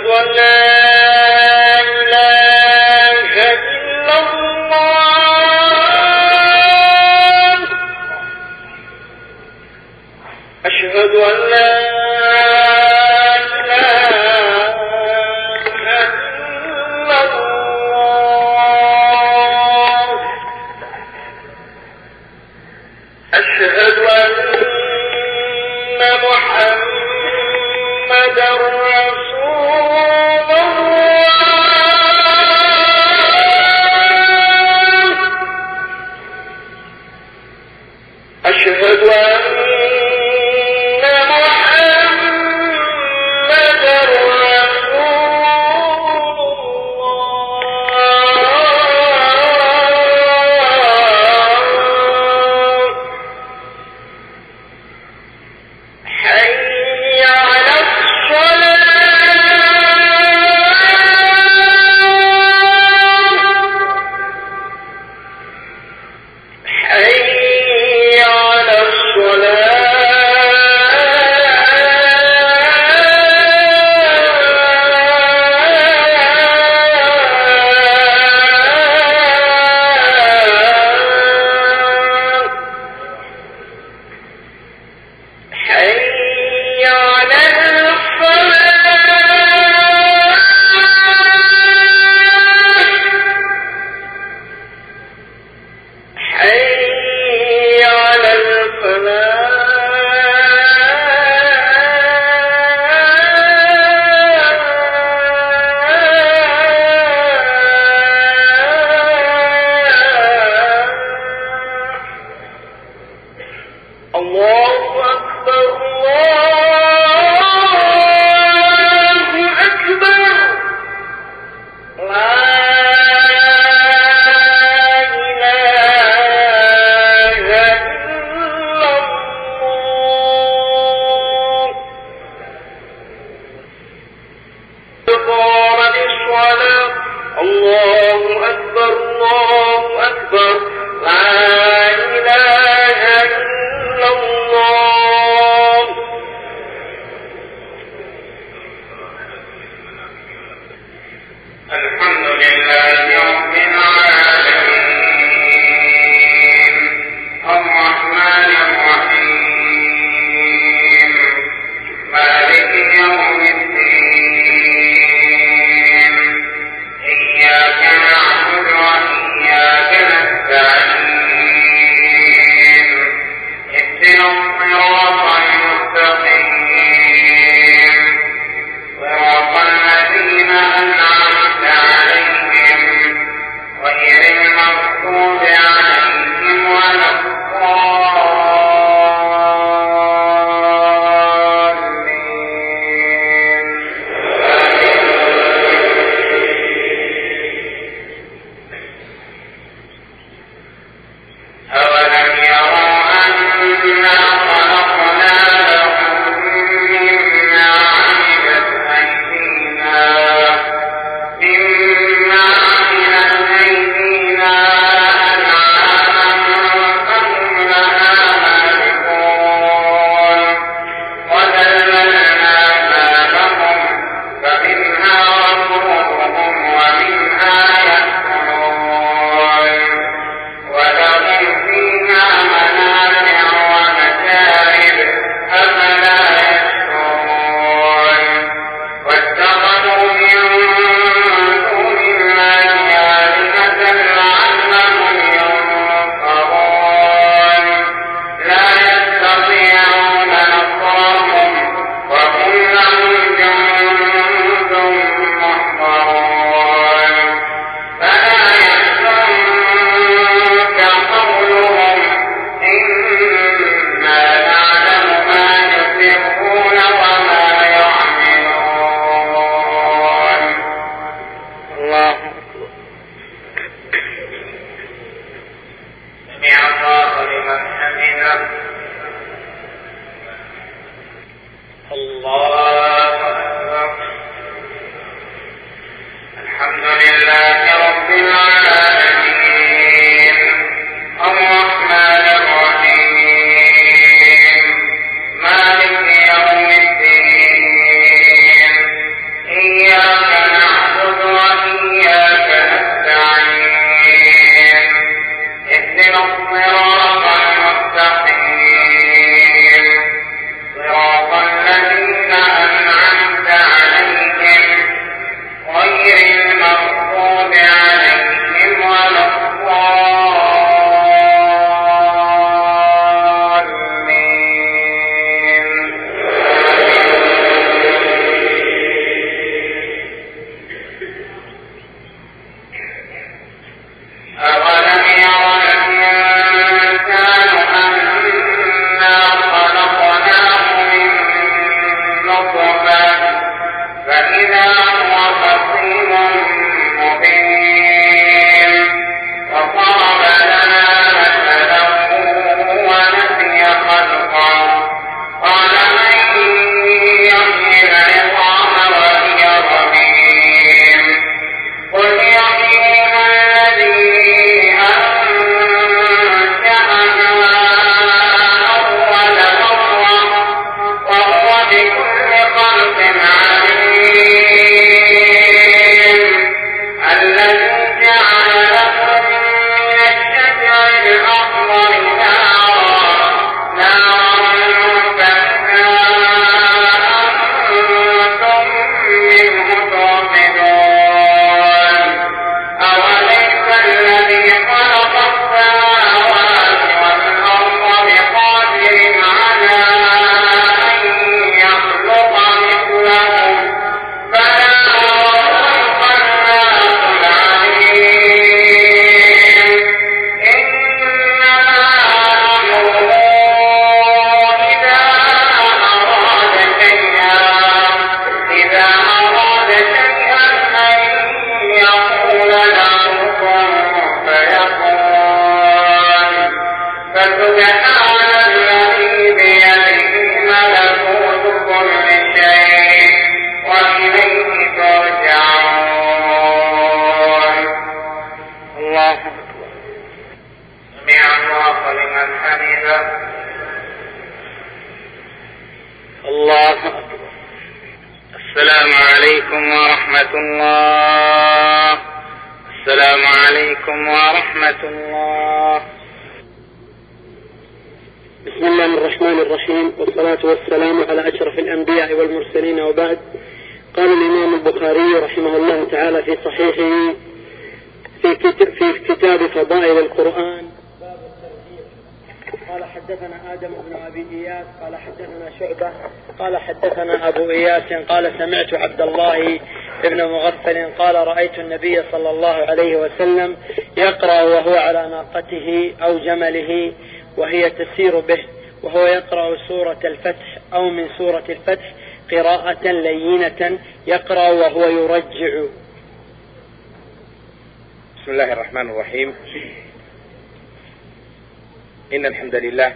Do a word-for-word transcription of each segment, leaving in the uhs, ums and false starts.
أشهد أن لا إله إلا الله أشهد أن لا أشهد أن محمدا رسول الله أشهد أن محمدا صحفا فإذا هو خصيم مبين وضرب لنا مثلا ونسي خلقه قال من يحيي العظام وهي رميم قل يحييها الذي أنشأها أول مرة وهو بكل خلق عليم الذي جعل لكم من الشجر الأخضر نارا نارا فإذا أنتم منه توقدون أوليس الذي خلق السماوات والأرض بقادر على أن يخلق مثلهم بلى وهو الخلاق العليم إنما أمره إذا أراد شيئا إذا أراد شيئا أن يقول له كن فيكون فسبحان الذي بيده ملكوت كل شيء وإليه ترجعون الله أكبر سمع الله لمن حمده الله أكبر السلام عليكم ورحمة الله السلام عليكم ورحمة الله. بسم الله الرحمن الرحيم والصلاة والسلام على أشرف الأنبياء والمرسلين وبعد. قال الإمام البخاري رحمه الله تعالى في صحيحه في في كتاب فضائل القرآن باب الترتيب قال حدثنا آدم بن أبي إياس قال حدثنا شعبة قال حدثنا أبو إياس قال سمعت عبد الله ابن مغفل قال رأيت النبي صلى الله عليه وسلم يقرأ وهو على ناقته أو جمله وهي تسير به وهو يقرأ سورة الفتح أو من سورة الفتح قراءة لينة يقرأ وهو يرجع. بسم الله الرحمن الرحيم. إن الحمد لله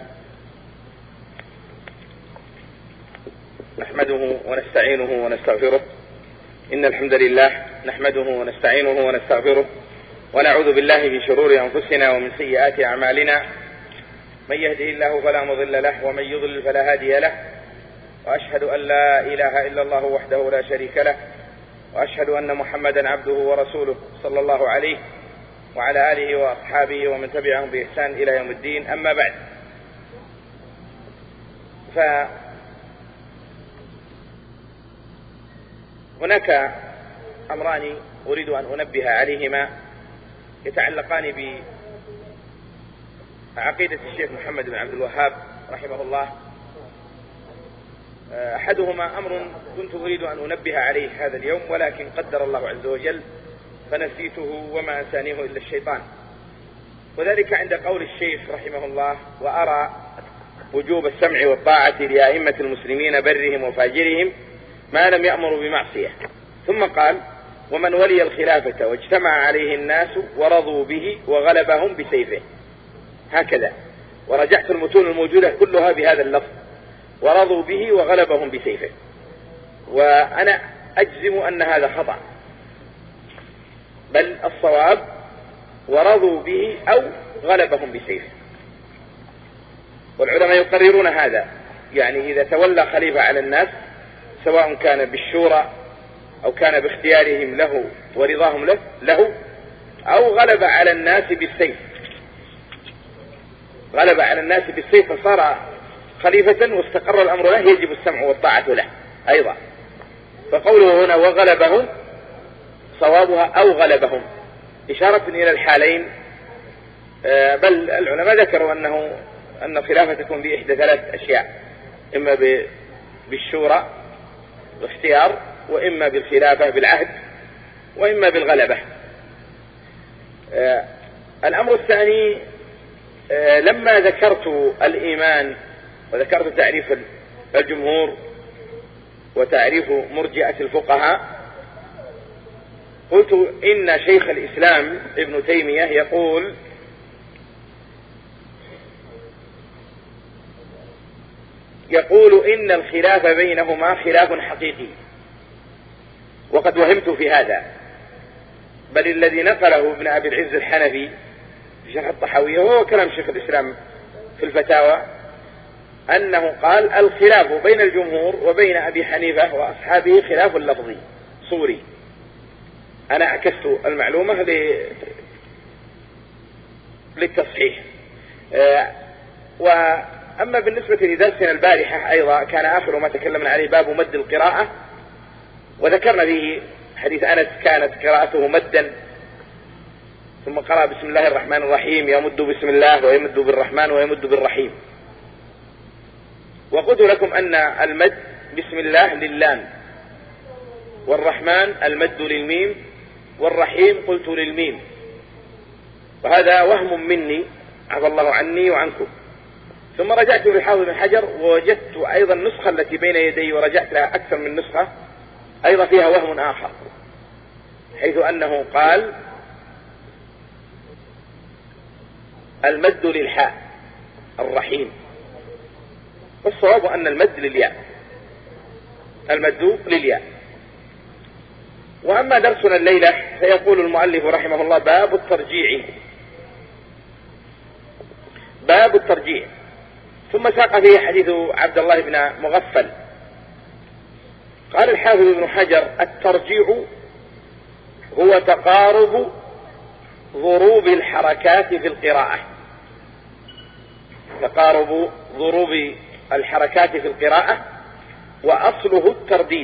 نحمده ونستعينه ونستغفره إن الحمد لله نحمده ونستعينه ونستغفره ونعوذ بالله من شرور أنفسنا ومن سيئات أعمالنا من يهده الله فلا مضل له ومن يضلل فلا هادي له وأشهد أن لا إله إلا الله وحده لا شريك له وأشهد أن محمدا عبده ورسوله صلى الله عليه وعلى آله وأصحابه ومن تبعهم بإحسان إلى يوم الدين. أما بعد، فهناك أمران أريد أن أنبه عليهما يتعلقان بعقيدة الشيخ محمد بن عبد الوهاب رحمه الله. أحدهما أمر كنت أريد أن أنبه عليه هذا اليوم ولكن قدر الله عز وجل فنسيته وما أنسانيه إلا الشيطان، وذلك عند قول الشيخ رحمه الله: وأرى وجوب السمع والطاعة لأئمة المسلمين برهم وفاجرهم ما لم يأمروا بمعصية. ثم قال: ومن ولي الخلافة واجتمع عليه الناس ورضوا به وغلبهم بسيفه. هكذا، ورجعت المتون الموجودة كلها بهذا اللفظ: ورضوا به وغلبهم بسيفه. وأنا أجزم أن هذا خطأ، بل الصواب ورضوا به أو غلبهم بسيفه، والعلماء يقررون هذا. يعني إذا تولى خليفة على الناس سواء كان بالشورى أو كان باختيارهم له ورضاهم له, له أو غلب على الناس بالسيف غلب على الناس بالسيف فصار خليفة واستقر الأمر له، يجب السمع والطاعة له أيضا. فقوله هنا وغلبهم صوابها أو غلبهم إشارة إلى الحالين، بل العلماء ذكروا أنه أن الخلافة تكون بإحدى ثلاث أشياء: إما بالشورى واختيار، وإما بالخلافة بالعهد، وإما بالغلبة. الأمر الثاني، لما ذكرت الإيمان وذكرت تعريف الجمهور وتعريف مرجئة الفقهاء. قلت إن شيخ الإسلام ابن تيمية يقول يقول إن الخلاف بينهما خلاف حقيقي، وقد وهمت في هذا، بل الذي نقله ابن أبي العز الحنفي في شرح الطحاوية وهو كلام شيخ الإسلام في الفتاوى، أنه قال الخلاف بين الجمهور وبين أبي حنيفة وأصحابه خلاف لفظي صوري. أنا عكست المعلومة للتصحيح. وأما بالنسبة لدرسنا البارحة أيضا كان آخر ما تكلمنا عليه باب مد القراءة، وذكرنا فيه حديث أنس كانت قراءته مدا، ثم قرأ بسم الله الرحمن الرحيم، يمد بسم الله ويمد بالرحمن ويمد بالرحيم. وقلت لكم أن المد بسم الله للام، والرحمن المد للميم، والرحيم قلت للميم، وهذا وهم مني عفى الله عني وعنكم. ثم رجعت للحافظ بن حجر ووجدت أيضا النسخة التي بين يدي ورجعت لها أكثر من نسخة أيضا فيها وهم آخر، حيث أنه قال المد للحاء الرحيم، والصواب أن المد للياء، المد للياء. وأما درسنا الليلة فيقول المؤلف رحمه الله باب الترجيع، باب الترجيع. ثم ساق فيه حديث عبد الله بن مغفل. قال الحافظ ابن حجر الترجيع هو تقارب ضروب الحركات في القراءة، تقارب ضروب الحركات في القراءة، وأصله الترديد،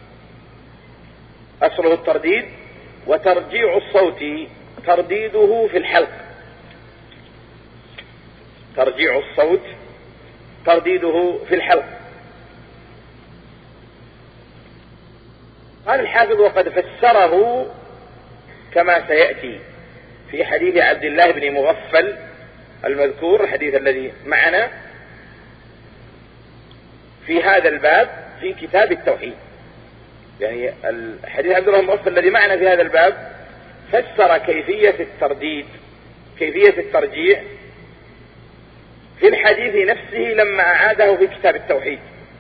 أصله الترديد، وترجيع الصوت ترديده في الحلق، ترجيع الصوت ترديده في الحلق. قال الحافظ وقد فسره كما سيأتي في حديث عبد الله بن مغفل المذكور، الحديث الذي معنا في هذا الباب في كتاب التوحيد. يعني الحديث عبد الله بن مغفل الذي معنا في هذا الباب فسر كيفية الترديد، كيفية الترجيع في الحديث نفسه لما أعاده في كتاب التوحيد.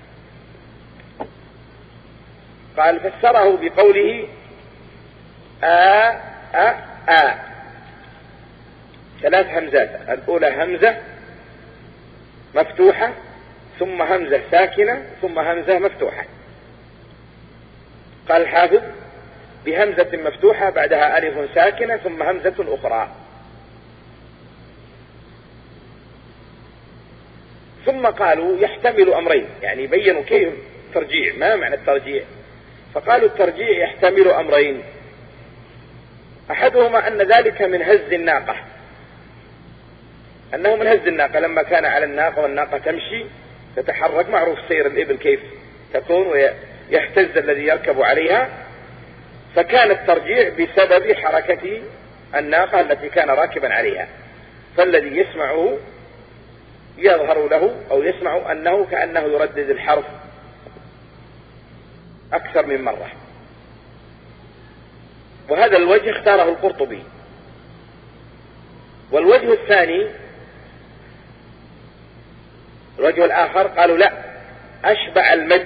قال فسره بقوله آ آ آ، ثلاث همزات، الأولى همزة مفتوحة، ثم همزة ساكنة، ثم همزة مفتوحة. قال الحافظ بهمزة مفتوحة بعدها ألف ساكنة ثم همزة أخرى. ثم قالوا يحتمل أمرين، يعني بينوا كيف ترجيع، ما معنى الترجيع؟ فقالوا الترجيع يحتمل أمرين، أحدهما أن ذلك من هز الناقة، أنه من هز الناقة لما كان على الناقة والناقة تمشي تتحرك، معروف سير الإبل كيف تكون ويهتز الذي يركب عليها، فكان الترجيع بسبب حركة الناقة التي كان راكبا عليها، فالذي يسمعه يظهر له أو يسمع أنه كأنه يردد الحرف أكثر من مرة. وهذا الوجه اختاره القرطبي. والوجه الثاني، الوجه الآخر قالوا لا، أشبع المد،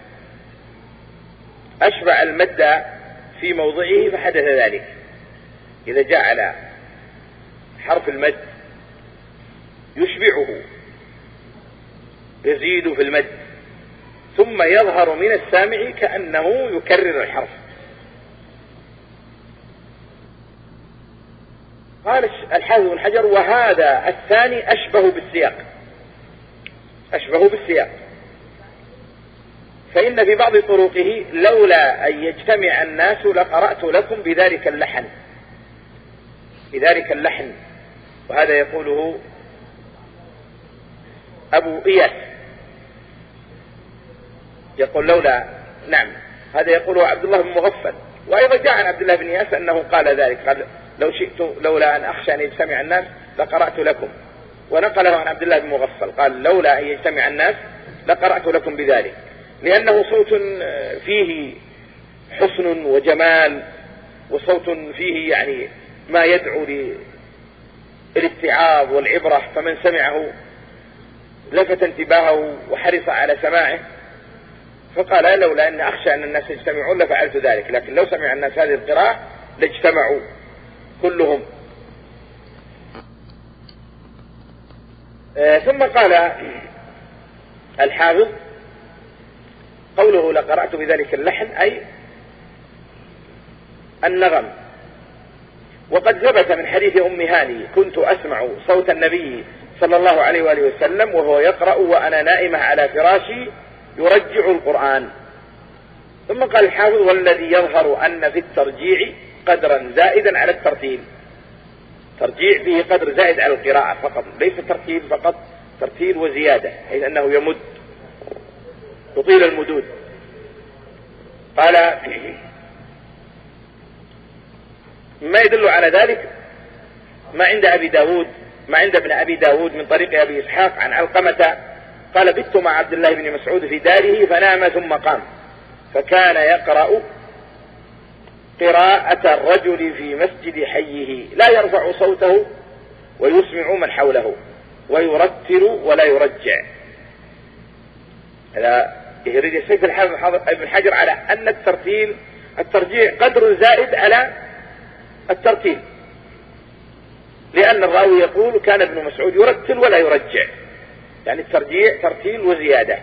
أشبع المد في موضعه فحدث ذلك. إذا جاء على حرف المد يشبعه، يزيد في المد، ثم يظهر من السامع كأنه يكرر الحرف. قال الحافظ بن حجر وهذا الثاني أشبه بالسياق، أشبه بالسياق، فإن في بعض طرقه لولا أن يجتمع الناس لقرأت لكم بذلك اللحن، بذلك اللحن. وهذا يقوله أبو إياس، يقول لولا، نعم هذا يقوله عبد الله بن مغفل. وأيضا جاء عن عبد الله بن إياس أنه قال ذلك، قال لو شئت لولا أن أخشى أن يجتمع الناس لقرأت لكم. ونقله عن عبد الله بن مغفل قال لولا أن يجتمع الناس لقرأت لكم بذلك. لأنه صوت فيه حسن وجمال، وصوت فيه يعني ما يدعو للاتعاظ والعبرة، فمن سمعه لفت انتباهه وحرص على سماعه، فقال لولا أن أخشى أن الناس يجتمعون لفعلت ذلك، لكن لو سمع الناس هذه القراءة لاجتمعوا كلهم. آه ثم قال الحافظ قوله لقرأت بذلك اللحن أي النغم. وقد ثبت من حديث أم هاني كنت أسمع صوت النبي صلى الله عليه وآله وسلم وهو يقرأ وأنا نائمة على فراشي يرجع القرآن. ثم قال الحافظ والذي يظهر أن في الترجيع قدرا زائدا على الترتيل، ترجيع فيه قدر زائد على القراءة فقط، ليس ترتيل فقط، ترتيل وزيادة، حيث أنه يمد يطيل المدود. قال ما يدل على ذلك ما عند أبي داود ما عند ابن أبي داود من طريق أبي إسحاق عن علقمة قال بت مع عبد الله بن مسعود في داره فنام ثم قام فكان يقرأ قراءة الرجل في مسجد حيه لا يرفع صوته ويسمع من حوله ويرتل ولا يرجع. هذا يريد الشيخ الحافظ ابن حجر على أن الترتيل الترجيع قدر زائد على الترتيل، لأن الراوي يقول كان ابن مسعود يرتل ولا يرجع، يعني الترجيع ترتيل وزيادة.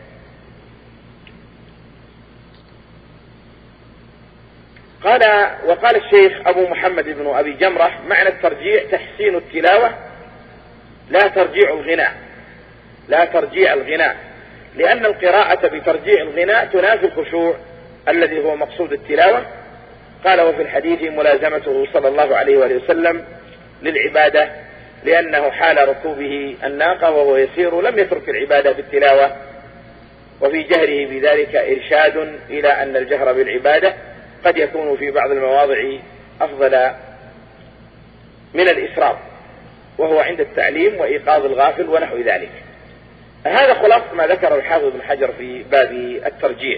قال وقال الشيخ أبو محمد بن أبي جمرة معنى الترجيع تحسين التلاوة لا ترجيع الغناء لا ترجيع الغناء لأن القراءة بترجيع الغناء تنافي الخشوع الذي هو مقصود التلاوة. قال وفي الحديث ملازمته صلى الله عليه وآله وسلم للعبادة لأنه حال ركوبه الناقة وهو يسير لم يترك العبادة بالتلاوة، وفي جهره بذلك إرشاد إلى أن الجهر بالعبادة قد يكون في بعض المواضع أفضل من الإسراف وهو عند التعليم وإيقاظ الغافل ونحو ذلك. هذا خلاص ما ذكر الحافظ ابن حجر في باب الترجيع.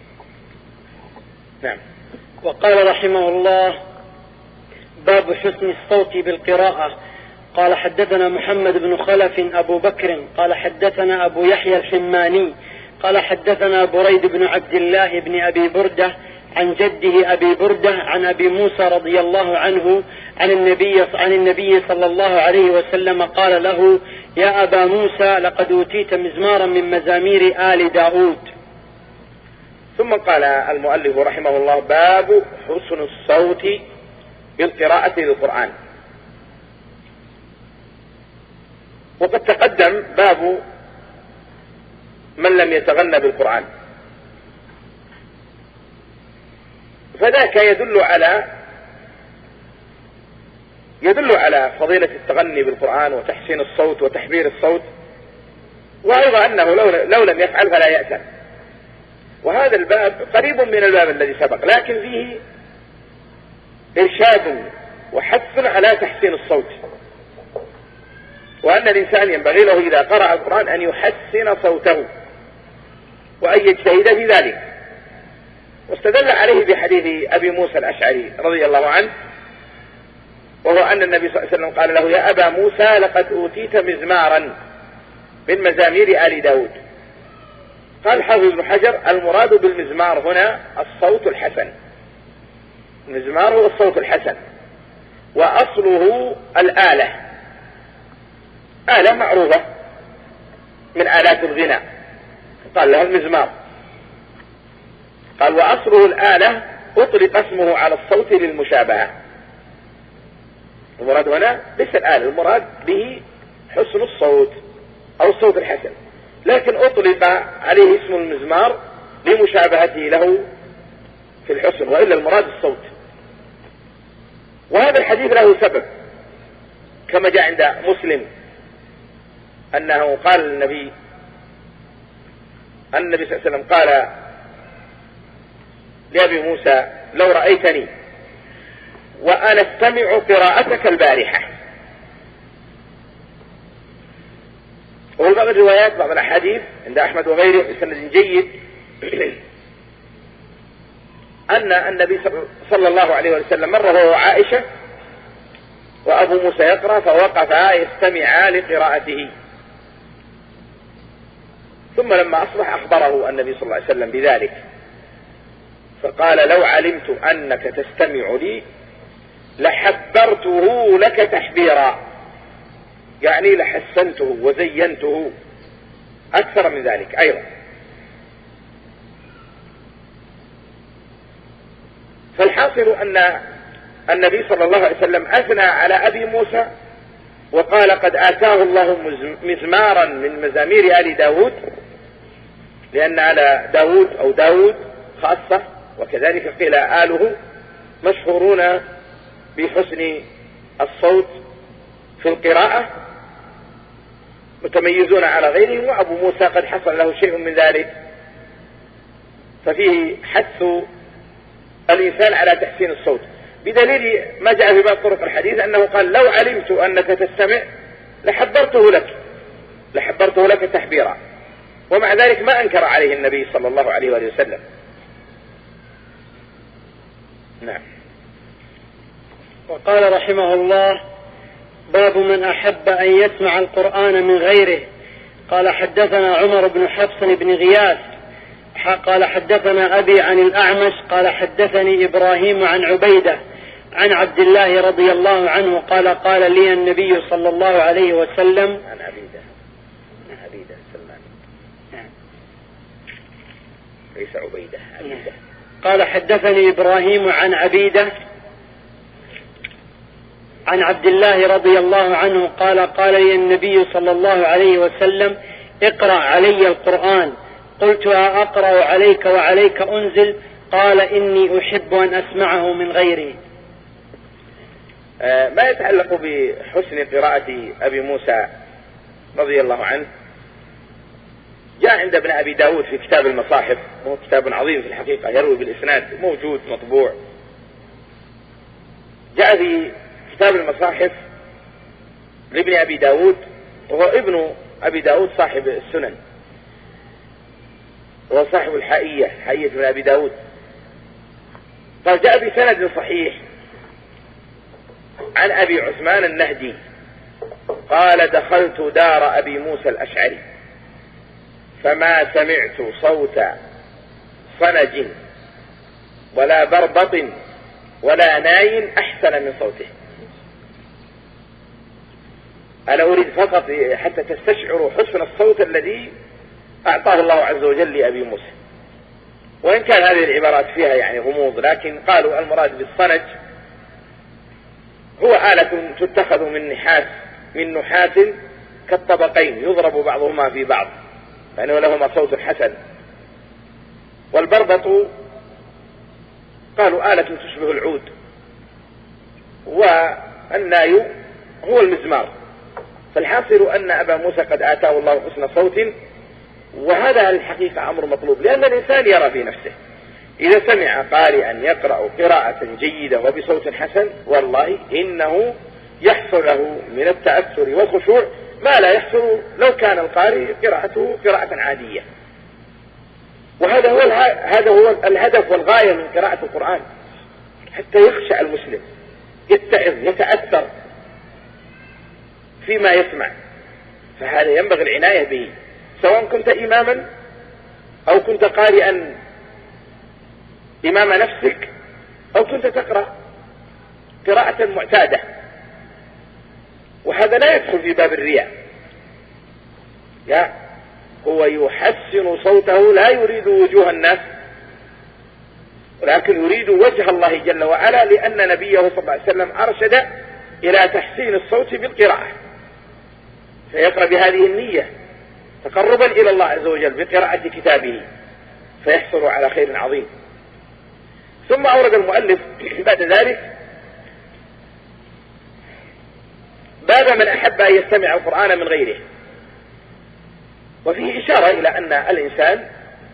نعم. وقال رحمه الله باب حسن الصوت بالقراءة. قال حدثنا محمد بن خلف أبو بكر قال حدثنا أبو يحيى الحماني قال حدثنا بريد بن عبد الله بن أبي بردة عن جده أبي بردة عن أبي موسى رضي الله عنه عن النبي, عن النبي صلى الله عليه وسلم قال له يا أبا موسى لقد أوتيت مزمارا من مزامير آل داود. ثم قال المؤلف رحمه الله باب حسن الصوت بالقراءة للقرآن. وقد تقدم باب من لم يتغنى بالقرآن، فذاك يدل على يدل على فضيلة التغني بالقرآن وتحسين الصوت وتحبير الصوت، وأيضا أنه لو, لو لم يفعل فلا يأثم. وهذا الباب قريب من الباب الذي سبق لكن فيه إرشاد وحث على تحسين الصوت، وأن الإنسان ينبغي له إذا قرأ القرآن أن يحسن صوته وأن يجتهد في ذلك. واستدل عليه بحديث أبي موسى الأشعري رضي الله عنه، وهو أن النبي صلى الله عليه وسلم قال له يا أبا موسى لقد أوتيت مزمارا من مزامير آل داود. قال حافظ ابن حجر المراد بالمزمار هنا الصوت الحسن، المزمار هو الصوت الحسن، وأصله الآلة، آلة معروفة من آلات الغناء قال لها المزمار. قال وأصله الآلة أطلق اسمه على الصوت للمشابهة. المراد هنا ليس الآلة، المراد به حسن الصوت أو الصوت الحسن، لكن أطلق عليه اسم المزمار لمشابهته له في الحسن، وإلا المراد الصوت. وهذا الحديث له سبب كما جاء عند مسلم أنه قال النبي النبي صلى الله عليه وسلم قال لأبي موسى لو رأيتني وأنا استمع قراءتك البارحة. وفي بعض الروايات بعض الأحاديث عند أحمد وغيره بسند جيد أن النبي صلى الله عليه وسلم مر هو وعائشة وأبو موسى يقرأ فوقفا يستمعا لقراءته، ثم لما أصبح أخبره النبي صلى الله عليه وسلم بذلك فقال: لو علمت أنك تستمع لي لحبرته لك تحبيرا، يعني لحسنته وزينته أكثر من ذلك أيضا. فالحاصل أن النبي صلى الله عليه وسلم أثنى على أبي موسى وقال: قد آتاه الله مزمارا من مزامير آل داود، لأن آل داود أو داود خاصة، وكذلك قيل آله مشهورون بحسن الصوت في القراءة متميزون على غيرهم، وأبو موسى قد حصل له شيء من ذلك، ففيه حث الإنسان على تحسين الصوت، بدليل ما جاء في بعض طرق الحديث أنه قال: لو علمت أنك تستمع لحبرته لك لحبرته لك تحبيرا، ومع ذلك ما أنكر عليه النبي صلى الله عليه وآله وسلم. نعم. وقال رحمه الله: باب من أحب أن يسمع القرآن من غيره. قال: حدثنا عمر بن حفص بن غياث قال: حدثنا أبي عن الأعمش قال: حدثني إبراهيم عن عبيدة عن عبد الله رضي الله عنه قال: قال لي النبي صلى الله عليه وسلم عن عبيدة عن عبيدة سلمان ليس عبيدة عبيدة. قال: حدثني إبراهيم عن عبيدة عن عبد الله رضي الله عنه قال: قال لي النبي صلى الله عليه وسلم: اقرأ علي القرآن. قلت: أقرأ عليك وعليك أنزل؟ قال: إني أحب أن أسمعه من غيري. آه ما يتعلق بحسن قراءة أبي موسى رضي الله عنه جاء عند ابن أبي داود في كتاب المصاحف، وهو كتاب عظيم في الحقيقة يروي بالإسناد، موجود مطبوع. جاء في كتاب المصاحف لابن أبي داود، وهو ابن أبي داود صاحب السنن، وهو صاحب الحائية، حائية ابن أبي داود. قال: جاء بسند صحيح عن أبي عثمان النهدي قال: دخلت دار أبي موسى الأشعري فما سمعت صوت صنج ولا بربط ولا ناي أحسن من صوته. أنا أريد فقط حتى تستشعروا حسن الصوت الذي أعطاه الله عز وجل لأبي موسى، وإن كان هذه العبارات فيها يعني غموض، لكن قالوا المراد بالصنج هو آلة تتخذ من نحاس من نحاس كالطبقين يضرب بعضهما في بعض، فإنه لهما صوت حسن. والبربط قالوا آلة تشبه العود، والناي هو المزمار. فالحاصل أن أبا موسى قد آتاه الله حسن صوت، وهذا الحقيقة أمر مطلوب، لأن الإنسان يرى في نفسه إذا سمع قارئا يقرأ قراءة جيدة وبصوت حسن والله إنه يحصل له من التأثر والخشوع ما لا يحصل لو كان القارئ قراءته قراءة عادية. وهذا هو هذا هو الهدف والغاية من قراءة القرآن، حتى يخشع المسلم، يتعظ، يتأثر فيما يسمع. فهذا ينبغي العناية به، سواء كنت إماما أو كنت قارئا إمام نفسك أو كنت تقرأ قراءة معتادة. وهذا لا يدخل في باب الرياء، لا، هو يحسن صوته لا يريد وجوه الناس، ولكن يريد وجه الله جل وعلا، لأن نبيه صلى الله عليه وسلم أرشد إلى تحسين الصوت بالقراءة، فيقرأ بهذه النية تقربا إلى الله عز وجل بقراءة كتابه، فيحصل على خير عظيم. ثم أورد المؤلف بعد ذلك باب من أحب أن يستمع القرآن من غيره، وفيه إشارة إلى أن الإنسان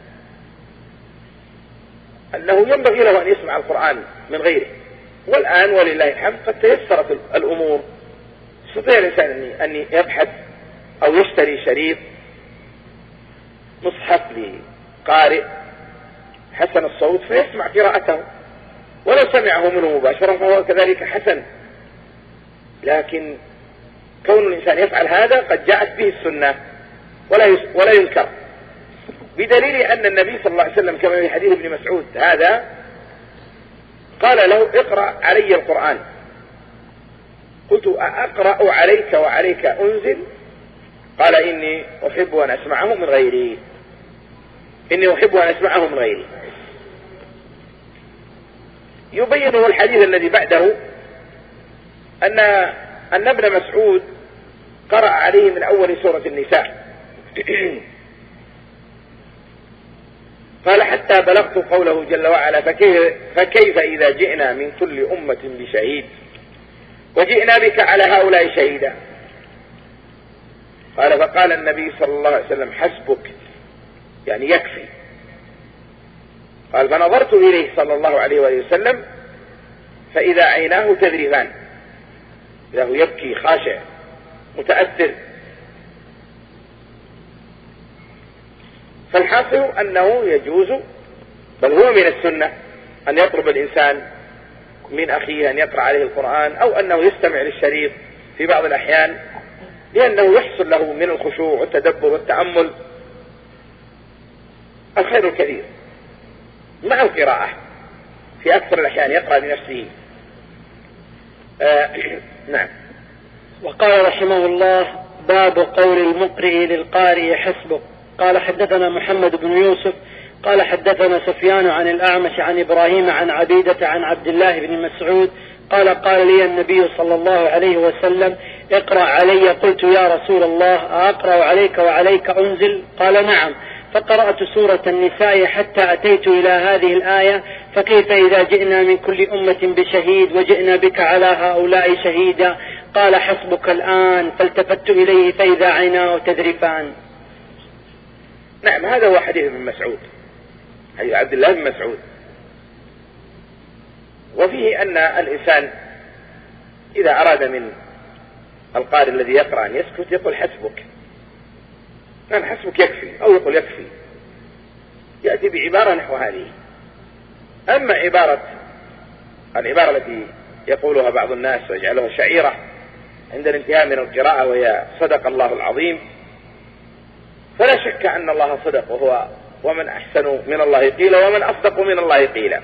أنه ينبغي له أن يسمع القرآن من غيره. والآن ولله الحمد قد تيسرت الأمور، يستطيع الإنسان أن يبحث أو يشتري شريط مصحف لقارئ حسن الصوت فيسمع قراءته، ولو سمعه منه مباشرة فهو كذلك حسن. لكن كون الإنسان يفعل هذا قد جاءت به السنة ولا ولا ينكر، بدليل أن النبي صلى الله عليه وسلم كما في حديث ابن مسعود هذا قال له اقرأ علي القرآن، قلت أقرأ عليك وعليك أنزل؟ قال إني أحب أن أسمعه من غيري، إني أحب أن أسمعه من غيري. يبينه الحديث الذي بعده أن أن ابن مسعود قرأ عليه من أول سورة النساء قال حتى بلغت قوله جل وعلا فكيف, فكيف إذا جئنا من كل أمة بشهيد وجئنا بك على هؤلاء شهيدا. قال فقال النبي صلى الله عليه وسلم حسبك، يعني يكفي. قال فنظرت إليه صلى الله عليه وآله وسلم فإذا عيناه تذرفان، إذا هو يبكي خاشع متأثر. فالحاصل أنه يجوز بل هو من السنة أن يطلب الإنسان من أخيه أن يقرأ عليه القرآن، أو أنه يستمع للشريط في بعض الأحيان، لأنه يحصل له من الخشوع والتدبر والتأمل الخير الكثير مع القراءة. في أكثر الأحيان يقرأ لنفسه. آه نعم. وقال رحمه الله باب قول المقرئ للقارئ حسبك. قال حدثنا محمد بن يوسف قال حدثنا سفيان عن الأعمش عن إبراهيم عن عبيدة عن عبد الله بن مسعود قال قال لي النبي صلى الله عليه وسلم اقرأ علي. قلت يا رسول الله أقرأ عليك وعليك أنزل؟ قال نعم. فقرأت سورة النساء حتى أتيت إلى هذه الآية فكيف إذا جئنا من كل أمة بشهيد وجئنا بك على هؤلاء شهيدا. قال حسبك الآن. فالتفت إليه فإذا عيناه تذرفان. نعم، هذا هو حديث ابن مسعود، حديث عبد الله بن مسعود. وفيه أن الإنسان إذا أراد من القارئ الذي يقرأ أن يسكت يقول حسبك، كان حسبك يكفي، أو يقول يكفي، يأتي بعبارة نحو هذه. أما عبارة العبارة التي يقولها بعض الناس ويجعلها شعيرة عند الانتهاء من القراءة وهي صدق الله العظيم، فلا شك أن الله صدق، وهو ومن أحسن من الله قيلا ومن أصدق من الله قيلا.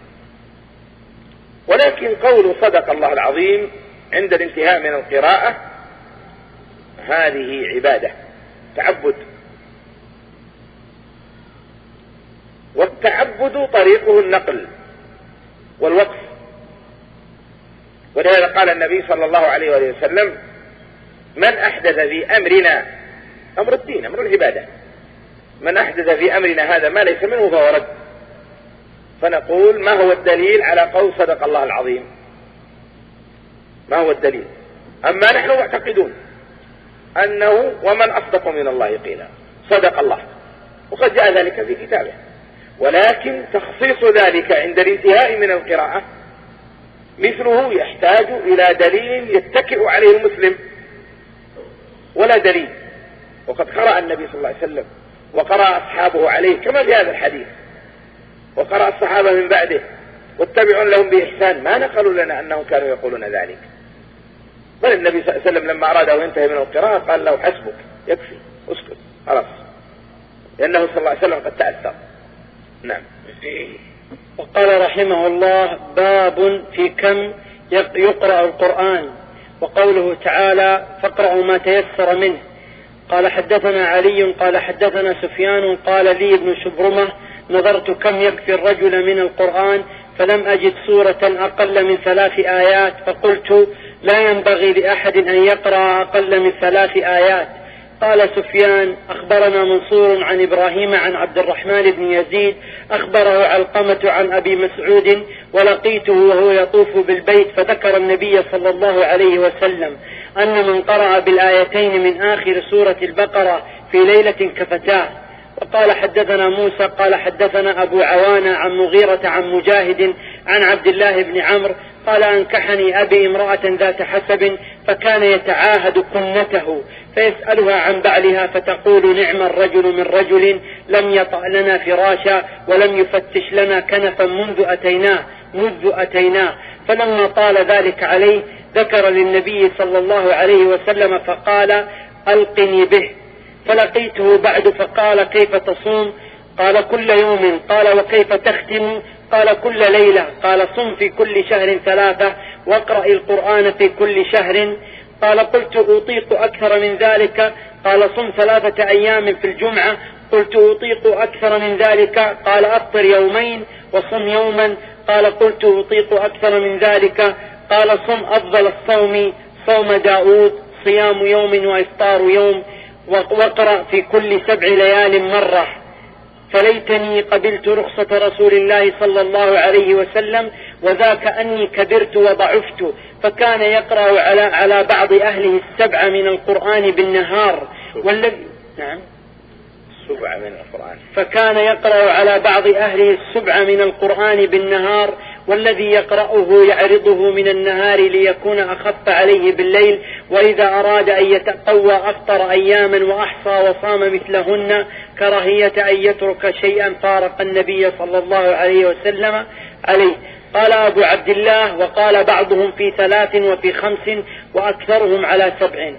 ولكن قول صدق الله العظيم عند الانتهاء من القراءة هذه عبادة تعبد، والتعبد طريقه النقل والوقف. ولهذا قال النبي صلى الله عليه وآله وسلم من أحدث في أمرنا، أمر الدين أمر العبادة، من أحدث في أمرنا هذا ما ليس منه فهو رد. فنقول ما هو الدليل على قول صدق الله العظيم؟ ما هو الدليل؟ أما نحن معتقدون أنه ومن أصدق من الله قيلا، صدق الله، وقد جاء ذلك في كتابه. ولكن تخصيص ذلك عند الانتهاء من القراءة مثله يحتاج إلى دليل يتكئ عليه المسلم، ولا دليل. وقد قرأ النبي صلى الله عليه وسلم وقرأ أصحابه عليه كما في هذا الحديث، وقرأ الصحابة من بعده والتابعون لهم بإحسان، ما نقلوا لنا أنهم كانوا يقولون ذلك. بل النبي صلى الله عليه وسلم لما أراد أن ينتهي من القراءة قال له حسبك، يكفي، اسكت خلاص، لأنه صلى الله عليه وسلم قد تأثر. نعم. وقال رحمه الله باب في كم يقرأ القرآن، وقوله تعالى فاقرأوا ما تيسر منه. قال حدثنا علي قال حدثنا سفيان قال لي ابن شبرمة نظرت كم يكفي الرجل من القرآن فلم أجد سورة أقل من ثلاث آيات، فقلت لا ينبغي لأحد أن يقرأ أقل من ثلاث آيات. قال سفيان أخبرنا منصور عن إبراهيم عن عبد الرحمن بن يزيد أخبره علقمة عن أبي مسعود ولقيته وهو يطوف بالبيت فذكر النبي صلى الله عليه وسلم أن من قرأ بالآيتين من آخر سورة البقرة في ليلة كفتاه. وقال حدثنا موسى قال حدثنا أبو عوانة عن مغيرة عن مجاهد عن عبد الله بن عمرو قال أنكحني أبي امرأة ذات حسب فكان يتعاهد كنته فيسألها عن بعلها فتقول نعم الرجل من رجل لم يطأ لنا فراشا ولم يفتش لنا كنفا منذ أتيناه منذ أتيناه. فلما طال ذلك عليه ذكر للنبي صلى الله عليه وسلم فقال ألقني به. فلقيته بعد فقال كيف تصوم؟ قال كل يوم. قال وكيف تختم؟ قال كل ليلة. قال صم في كل شهر ثلاثة واقرأ القرآن في كل شهر. قال قلت أطيق أكثر من ذلك؟ قال صم ثلاثة أيام في الجمعة. قلت أطيق أكثر من ذلك؟ قال أفطر يومين وصم يوما. قال قلت أطيق أكثر من ذلك؟ قال صم أفضل الصوم صوم داود صيام يوم وإفطار يوم واقرأ في كل سبع ليال مرة. فليتني قبلت رخصة رسول الله صلى الله عليه وسلم وذاك أني كبرت وضعفت. فكان يقرأ على على بعض أهله السبع من القرآن بالنهار والذي نعم سبع من القرآن. فكان يقرأ على بعض أهله السبع من القرآن بالنهار والذي يقرأه يعرضه من النهار ليكون أخف عليه بالليل. وإذا أراد أن يتقوى أفطر أياما وأحصى وصام مثلهن كراهية أن يترك شيئا فارق النبي صلى الله عليه وسلم عليه. قال أبو عبد الله وقال بعضهم في ثلاث وفي خمس وأكثرهم على سبع.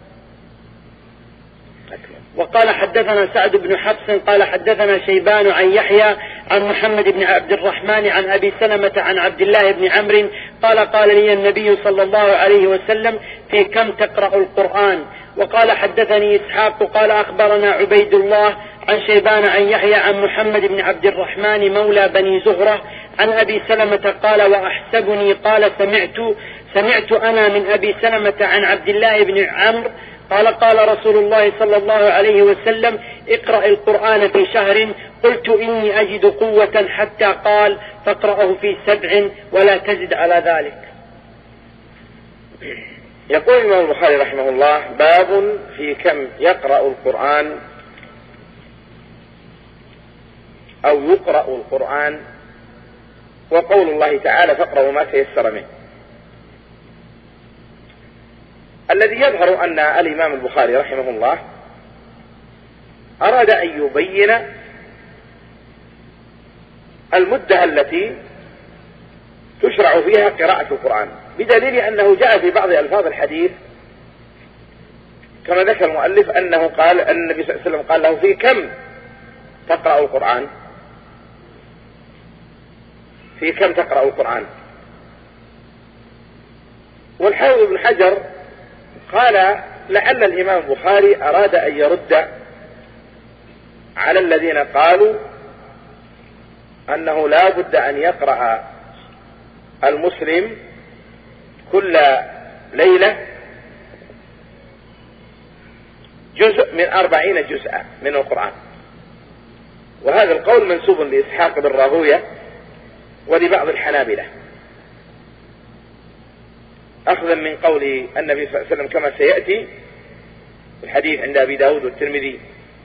وقال حدثنا سعد بن حفص قال حدثنا شيبان عن يحيى عن محمد بن عبد الرحمن عن أبي سلمة عن عبد الله بن عمرو قال قال لي النبي صلى الله عليه وسلم في كم تقرأ القرآن؟ وقال حدثني إسحاق قال أخبرنا عبيد الله عن شيبان عن يحيى عن محمد بن عبد الرحمن مولى بني زهرة عن أبي سلمة قال وأحسبني قال سمعت سمعت أنا من أبي سلمة عن عبد الله بن عمرو قال قال رسول الله صلى الله عليه وسلم اقرأ القرآن في شهر. قلت إني أجد قوة حتى قال فاقرأه في سبع ولا تزد على ذلك. يقول الإمام البخاري رحمه الله باب في كم يقرأ القرآن أو يقرأ القرآن وقول الله تعالى فاقرأوا ما تيسر منه. الذي يظهر أن الإمام البخاري رحمه الله أراد أن يبين المدة التي تشرع فيها قراءة القرآن بدليل أنه جاء في بعض ألفاظ الحديث كما ذكر المؤلف أنه قال أن النبي صلى الله عليه وسلم قال له في كم تقرأ القرآن في كم تقرأ القرآن. والحافظ ابن حجر قال لعل الإمام البخاري أراد أن يرد على الذين قالوا أنه لا بد أن يقرأ المسلم كل ليلة جزء من أربعين جزءا من القرآن. وهذا القول منسوب لإسحاق بن راهوية ولبعض الحنابلة أخذا من قول النبي صلى الله عليه وسلم كما سيأتي الحديث عند أبي داود والترمذي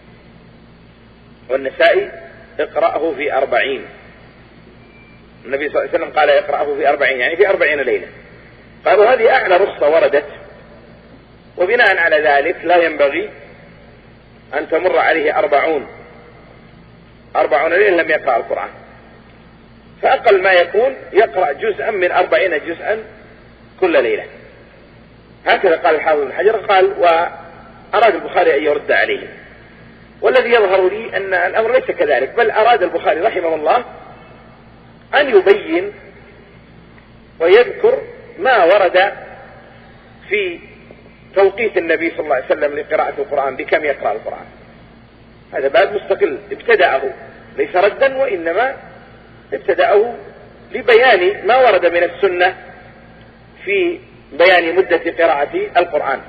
والنسائي اقرأه في أربعين. النبي صلى الله عليه وسلم قال اقرأه في أربعين يعني في أربعين ليلة. قالوا هذه أعلى رخصة وردت وبناء على ذلك لا ينبغي أن تمر عليه أربعون أربعون ليلة لم يقرأ القرآن. فأقل ما يكون يقرأ جزءا من أربعين جزءا كل ليلة. هكذا قال الحافظ بن حجر قال وأراد البخاري أن يرد عليه. والذي يظهر لي أن الأمر ليس كذلك بل أراد البخاري رحمه الله أن يبين ويذكر ما ورد في توقيت النبي صلى الله عليه وسلم لقراءة القرآن بكم يقرأ القرآن. هذا باب مستقل ابتدأه ليس ردا وإنما ابتدأه لبيان ما ورد من السنة في بيان مدة قراءة القرآن.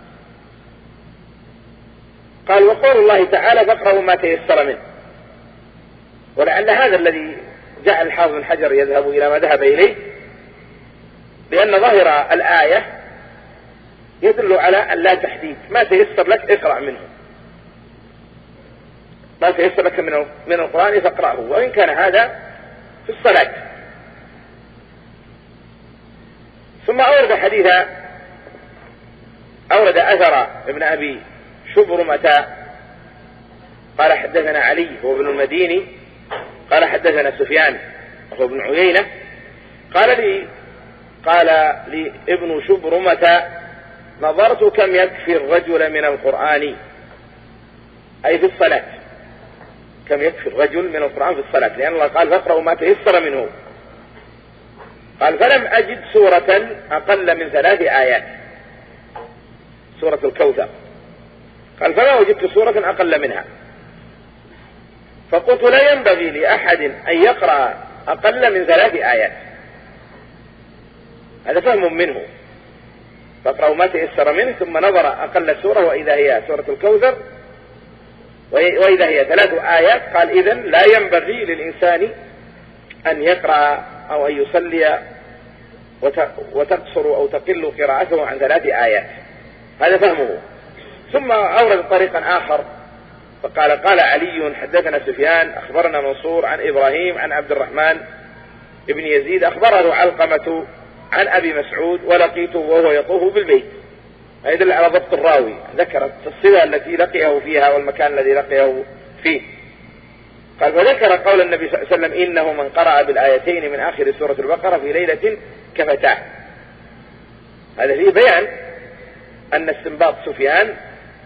قال وقول الله تعالى فاقرأوا ما تيسر منه. ولعل هذا الذي جعل الحافظ بن حجر يذهب إلى ما ذهب إليه لأن ظاهر الآية يدل على أن لا تحديد ما تيسر لك اقرأ منه ما تيسر لك من القرآن فاقرأه وإن كان هذا في الصلاة. ثم أورد حديث أورد أثر ابن أبي شبرمة قال حدثنا علي هو ابن المديني قال حدثنا سفيان هو ابن عيينة قال لي قال لي ابن شبرمة نظرت كم يكفي الرجل من القرآن أي في الصلاة، كم يكفي الرجل من القرآن في الصلاة، لأن الله قال فاقرأوا ما تيسر منه. قال فلم أجد سورة أقل من ثلاث آيات، سورة الكوثر. قال فما وجدت سورة أقل منها. فقلت لا ينبغي لأحد أن يقرأ أقل من ثلاث آيات، هذا فهم منه، فاقرأوا ما تيسر منه. ثم نظر أقل سورة وإذا هي سورة الكوثر وإذا هي ثلاث آيات. قال إذن لا ينبغي للإنسان أن يقرأ أو أن يصلي وتقصر أو تقل قراءته عن ثلاث آيات، هذا فهمه. ثم أورد طريقا آخر فقال قال علي حدثنا سفيان أخبرنا منصور عن إبراهيم عن عبد الرحمن ابن يزيد أخبره علقمة عن أبي مسعود ولقيته وهو يطوف بالبيت، يدل على ضبط الراوي، ذكر الصلة التي لقيه فيها والمكان الذي لقيه فيه. قال وذكر قول النبي صلى الله عليه وسلم إنه من قرأ بالآيتين من آخر سورة البقرة في ليلة كفتاه. هذا فيه بيان أن استنباط سفيان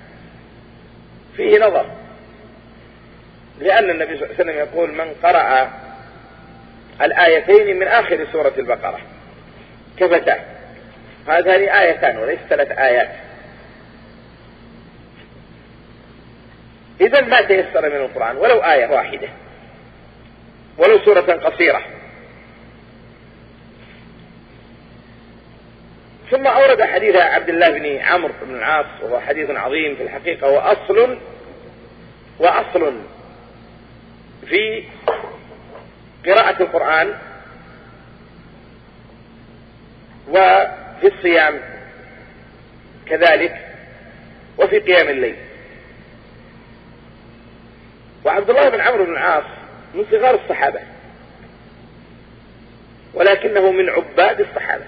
فيه نظر، لأن النبي صلى الله عليه وسلم يقول من قرأ الآيتين من آخر سورة البقرة كفتاه، هذان آيتان وليس ثلاث آيات. إذن ما تيسر من القرآن ولو آية واحدة ولو سورة قصيرة. ثم أورد حديث عبد الله بن عمرو بن العاص وهو حديث عظيم في الحقيقة وأصل وأصل في قراءة القرآن وفي الصيام كذلك وفي قيام الليل. وعبد الله بن عمرو بن العاص من صغار الصحابة ولكنه من عباد الصحابة،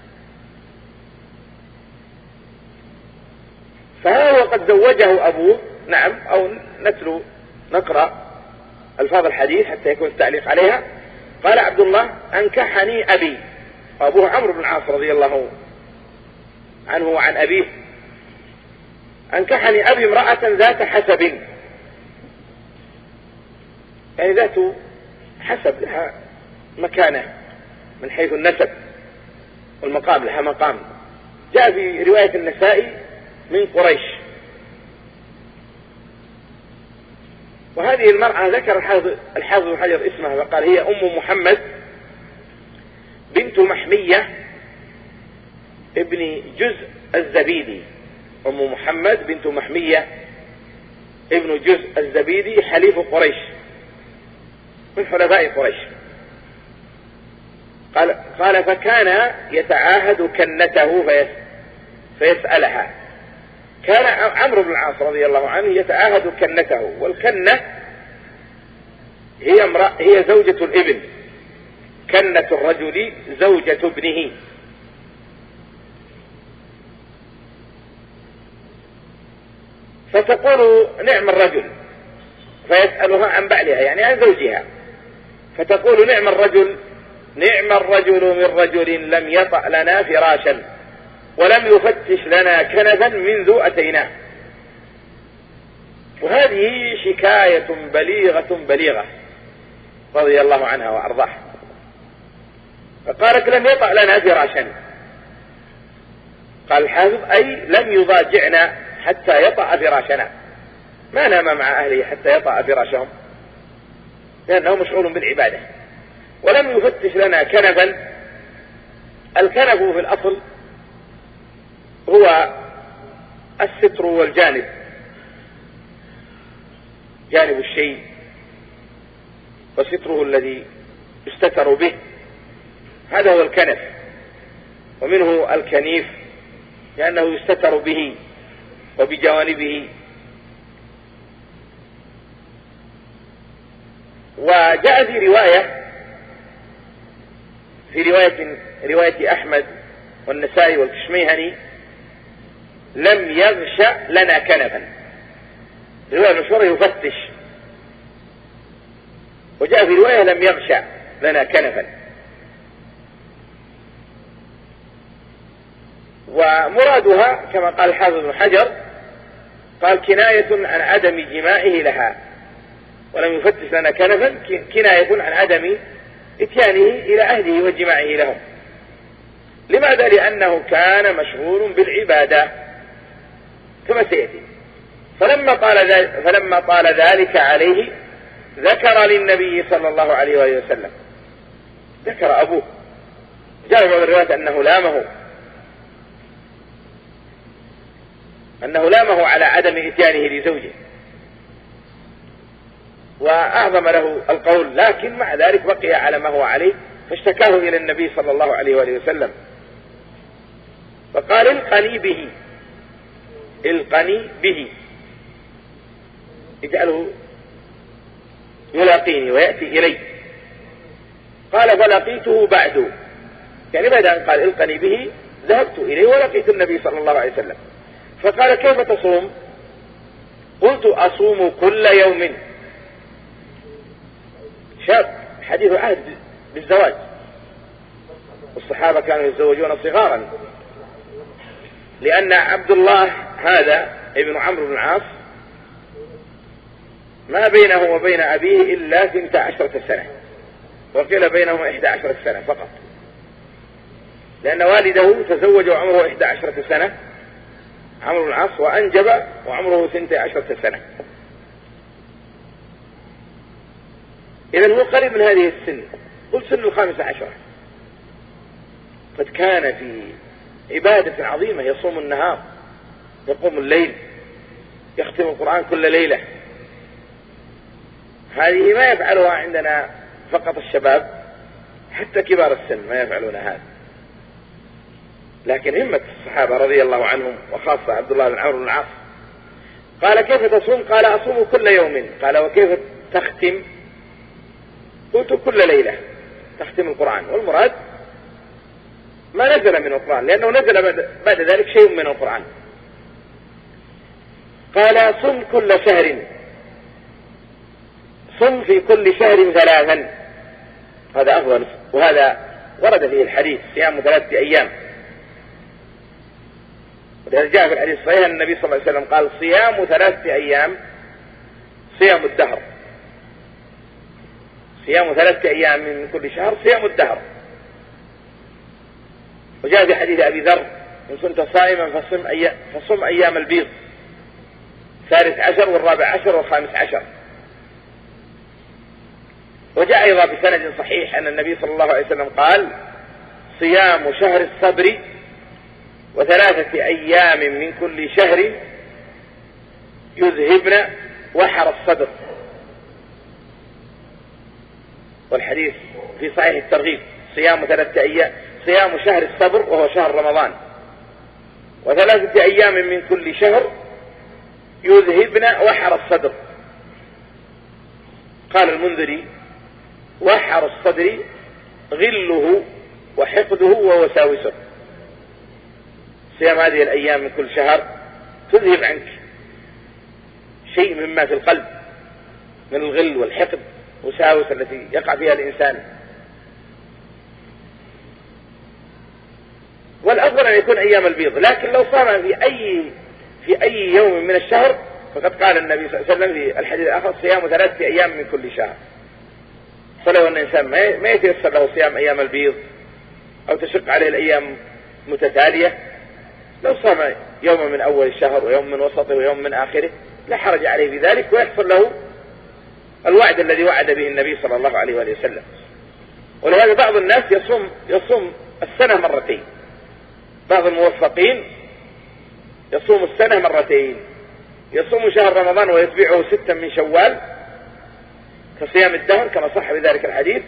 فها هو قد زوجه أبوه، نعم، أو نتلو نقرأ الفاظ الحديث حتى يكون التعليق عليها. قال عبد الله أنكحني أبي، أبوه عمرو بن العاص رضي الله عنه وعن أبيه، أنكحني أبي امرأة ذات حسب، يعني ذات حسب، لها مكانة من حيث النسب والمقام، لها مقام. جاء في رواية النسائي من قريش. وهذه المرأة ذكر الحافظ بن حجر اسمها وقال هي أم محمد بنت محمية ابن جزء الزبيدي، أم محمد بنت محمية ابن جزء الزبيدي حليف قريش من حلفاء قريش. قال, قال فكان يتعاهد كنته فيس فيسألها. كان عمرو بن العاص رضي الله عنه يتعاهد كنته، والكنة هي امرأة هي زوجة الابن، كنة الرجل زوجة ابنه. فتقول نعم الرجل، فيسألها عن بعلها يعني عن زوجها، فتقول نعم الرجل نعم الرجل من رجل لم يطأ لنا فراشا ولم يفتش لنا كنفا منذ أتيناه. وهذه شكاية بليغة بليغة رضي الله عنها وأرضاها. فقالت لم يطأ لنا فراشا، قال الحافظ أي لم يضاجعنا حتى يطأ فراشنا، ما نام مع أهله حتى يطأ فراشهم لأنه مشغول بالعبادة. ولم يفتش لنا كنفا، الكنف في الأصل هو الستر والجانب، جانب الشيء وستره الذي يستتر به، هذا هو الكنف. ومنه الكنيف لأنه يستتر به وبجوانبه. وجاء في رواية في رواية رواية أحمد والنسائي والكشميهني لم يغش لنا كنفا. رواية المشهورة يفتش، وجاء في رواية لم يغش لنا كنفا. ومرادها كما قال الحافظ ابن حجر قال كناية عن عدم جمائه لها، ولم يفتش لنا كنفا كناية عن عدم اتيانه إلى أهله وجماعه لهم. لماذا؟ لأنه كان مشغول بالعبادة كما سيأتي. فلما طال ذلك, فلما طال ذلك عليه ذكر للنبي صلى الله عليه وآله وسلم، ذكر أبوه. جاء في الرواية أنه لامه أنه لامه على عدم إتيانه لزوجه، وأعظم له القول، لكن مع ذلك بقي على ما هو عليه، فاشتكاه إلى النبي صلى الله عليه وآله وسلم، فقال القني به، القني به، اجعله يلاقيني ويأتي إلي. قال فلقيته بعد، يعني بعد أن قال القني به ذهبت إليه ولقيت النبي صلى الله عليه وسلم. فقال كيف تصوم؟ قلت أصوم كل يوم. شاب حديث عهد بالزواج، والصحابة كانوا يتزوجون صغارا، لأن عبد الله هذا ابن عمرو بن العاص ما بينه وبين أبيه إلا ثنتا عشرة سنة، وقيل بينهما إحدى عشرة سنة فقط، لأن والده تزوج وعمره إحدى عشرة سنة عمرو بن العاص، وأنجب وعمره ثنتا عشرة سنة. إذن هو قريب من هذه السن، قل سن الخامسة عشرة. قد كان في عبادة عظيمة، يصوم النهار، يقوم الليل، يختم القرآن كل ليلة. هذه ما يفعلها عندنا فقط الشباب، حتى كبار السن ما يفعلون هذا. لكن همة الصحابة رضي الله عنهم، وخاصة عبد الله بن عمرو بن العاص. قال كيف تصوم؟ قال أصوم كل يوم. قال وكيف تختم؟ قلت كل ليلة تختم القرآن، والمراد ما نزل من القرآن، لأنه نزل بعد ذلك شيء من القرآن. قال صم كل شهر، صم في كل شهر ثلاثا، هذا أفضل، وهذا ورد فيه الحديث صيام ثلاثة أيام. وهذا جاء في الحديث الصحيح أن النبي صلى الله عليه وسلم قال صيام ثلاثة أيام صيام الدهر، صيام ثلاثة أيام من كل شهر صيام الدهر. وجاء في حديث أبي ذر إن كنت صائما فصم, أي... فصم أيام البيض، الثالث عشر والرابع عشر والخامس عشر. وجاء أيضا بسند صحيح أن النبي صلى الله عليه وسلم قال صيام شهر الصبر وثلاثة أيام من كل شهر يذهبن وحر الصدر. والحديث في صحيح الترغيب صيام ثلاثة أيام، صيام شهر الصبر وهو شهر رمضان، وثلاثة أيام من كل شهر يذهبن وحر الصدر. قال المنذري وحر الصدر غله وحقده ووساوسه. صيام هذه الأيام من كل شهر تذهب عنك شيء مما في القلب من الغل والحقد والوساوس التي يقع فيها الإنسان. والأفضل أن يكون أيام البيض، لكن لو صام في أي في أي يوم من الشهر فقد قال النبي صلى الله عليه وسلم في الحديث الآخر صيام ثلاثة أيام من كل شهر. فلو أن الإنسان ما يتيسر له صيام أيام البيض أو تشق عليه الأيام متتالية، لو صام يوم من أول الشهر ويوم من وسطه ويوم من آخره لا حرج عليه في ذلك، ويحصل له الوعد الذي وعد به النبي صلى الله عليه وآله وسلم. ولهذا بعض الناس يصوم يصوم السنة مرتين، بعض الموفقين يصوم السنة مرتين، يصوم شهر رمضان ويتبعه ستا من شوال كصيام الدهر كما صح بذلك الحديث،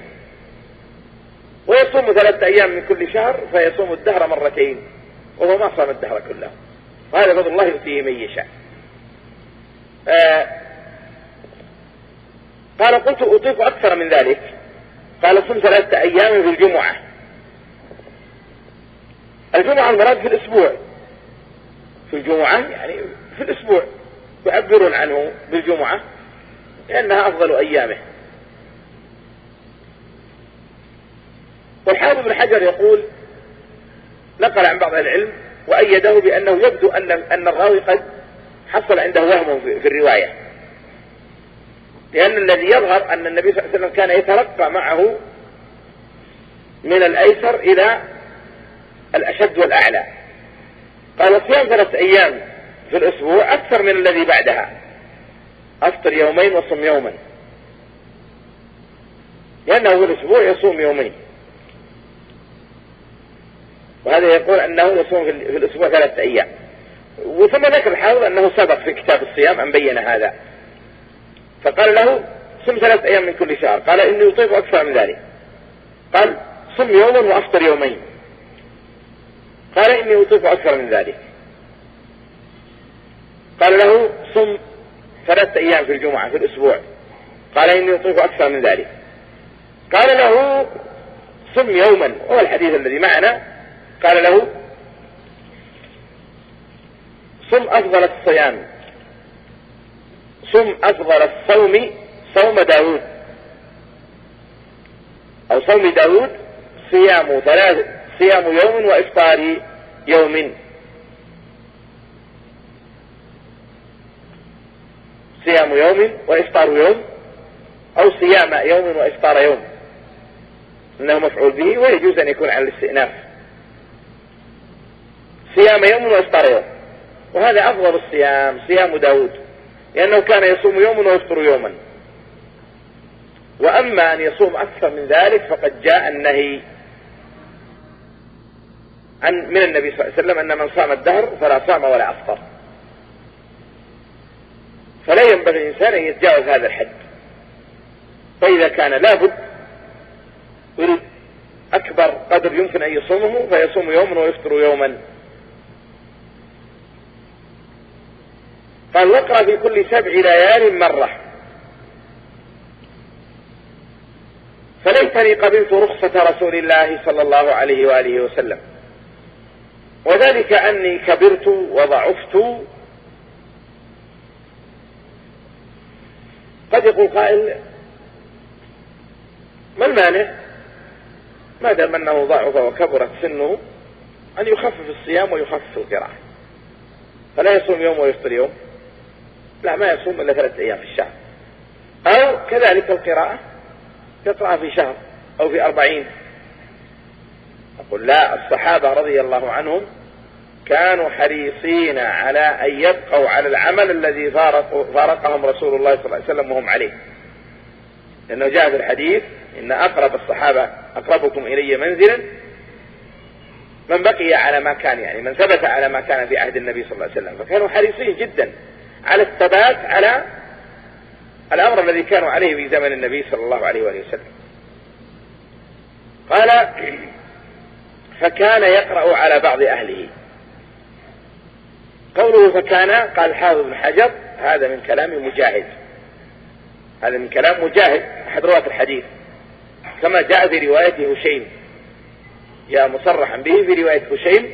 ويصوم ثلاثة أيام من كل شهر فيصوم الدهر مرتين وهو ما صام الدهر كله. وهذا فضل الله يؤتيه من يشاء. آه قال قلت أطيق أكثر من ذلك. قال صم ثلاثة أيام في الجمعة. الجمعة المراد في الأسبوع، في الجمعة يعني في الأسبوع، يعبرون عنه بالجمعة لأنها أفضل أيامه. والحافظ بن حجر يقول نقل عن بعض العلم وأيده بأنه يبدو أن أن الراوي قد حصل عنده وهم في الرواية، لأن الذي يظهر أن النبي صلى الله عليه وسلم كان يترقى معه من الأيسر إلى الأشد والأعلى. قال صيام ثلاث أيام في الأسبوع أكثر من الذي بعدها، أفطر يومين وصم يوما، لأنه في الأسبوع يصوم يومين، وهذا يقول أنه يصوم في الأسبوع ثلاثة أيام. وثم ذكر الحافظ أنه سبق في كتاب الصيام أن بين هذا، فقال له صم ثلاثة أيام من كل شهر، قال إني أطيق أكثر من ذلك، قال صم يوما وأفطر يومين، قال إني أطيق أكثر من ذلك، قال له صم ثلاثة أيام في الجمعة في الأسبوع، قال إني أطيق أكثر من ذلك، قال له صم يوما، وهو الحديث الذي معنا، قال له صم أفضل الصيام، صم أفضل الصوم صوم داود، أو صوم داود صيام ثلاث صيام يوم وإفطار يوم، صيام يوم وإفطار يوم، أو صيام يوم وإفطار يوم، إنه مفعول به ويجوز أن يكون على الاستئناف، صيام يوم وإفطار يوم. وهذا أفضل الصيام صيام داود، لأنه كان يصوم يوما ويفطر يوما. وأما أن يصوم أكثر من ذلك فقد جاء النهي عن من النبي صلى الله عليه وسلم أن من صام الدهر فلا صام ولا أفطر، فلا ينبغي الإنسان أن يتجاوز هذا الحد. فإذا كان لابد يريد أكبر قدر يمكن أن يصومه فيصوم يوما ويفطر يوما. قال واقرأ في كل سبع ليال مرة، فليتني قبلت رخصة رسول الله صلى الله عليه وآله وسلم، وذلك أني كبرت وضعفت. قد يقول قائل ما المانع ما دام أنه ضعف وكبرت سنه أن يخفف الصيام ويخفف القراءة، فلا يصوم يوم ويفطر يوم، لا ما يصوم إلا ثلاثة أيام في الشهر، أو كذلك القراءة يقرأ في شهر أو في أربعين. أقول لا، الصحابة رضي الله عنهم كانوا حريصين على أن يبقوا على العمل الذي فارقهم رسول الله صلى الله عليه وسلم وهم عليه، لأنه جاء في الحديث إن أقرب الصحابة أقربكم إلي منزلا من بقي على ما كان، يعني من ثبت على ما كان في عهد النبي صلى الله عليه وسلم. فكانوا حريصين جدا على الثبات على الأمر الذي كانوا عليه في زمن النبي صلى الله عليه وآله وسلم. قال فكان يقرأ على بعض أهله. قوله فكان قال الحافظ ابن حجر هذا من كلام مجاهد، هذا من كلام مجاهد أحد رواة الحديث، كما جاء في رواية هشيم، جاء مصرحا به في رواية هشيم.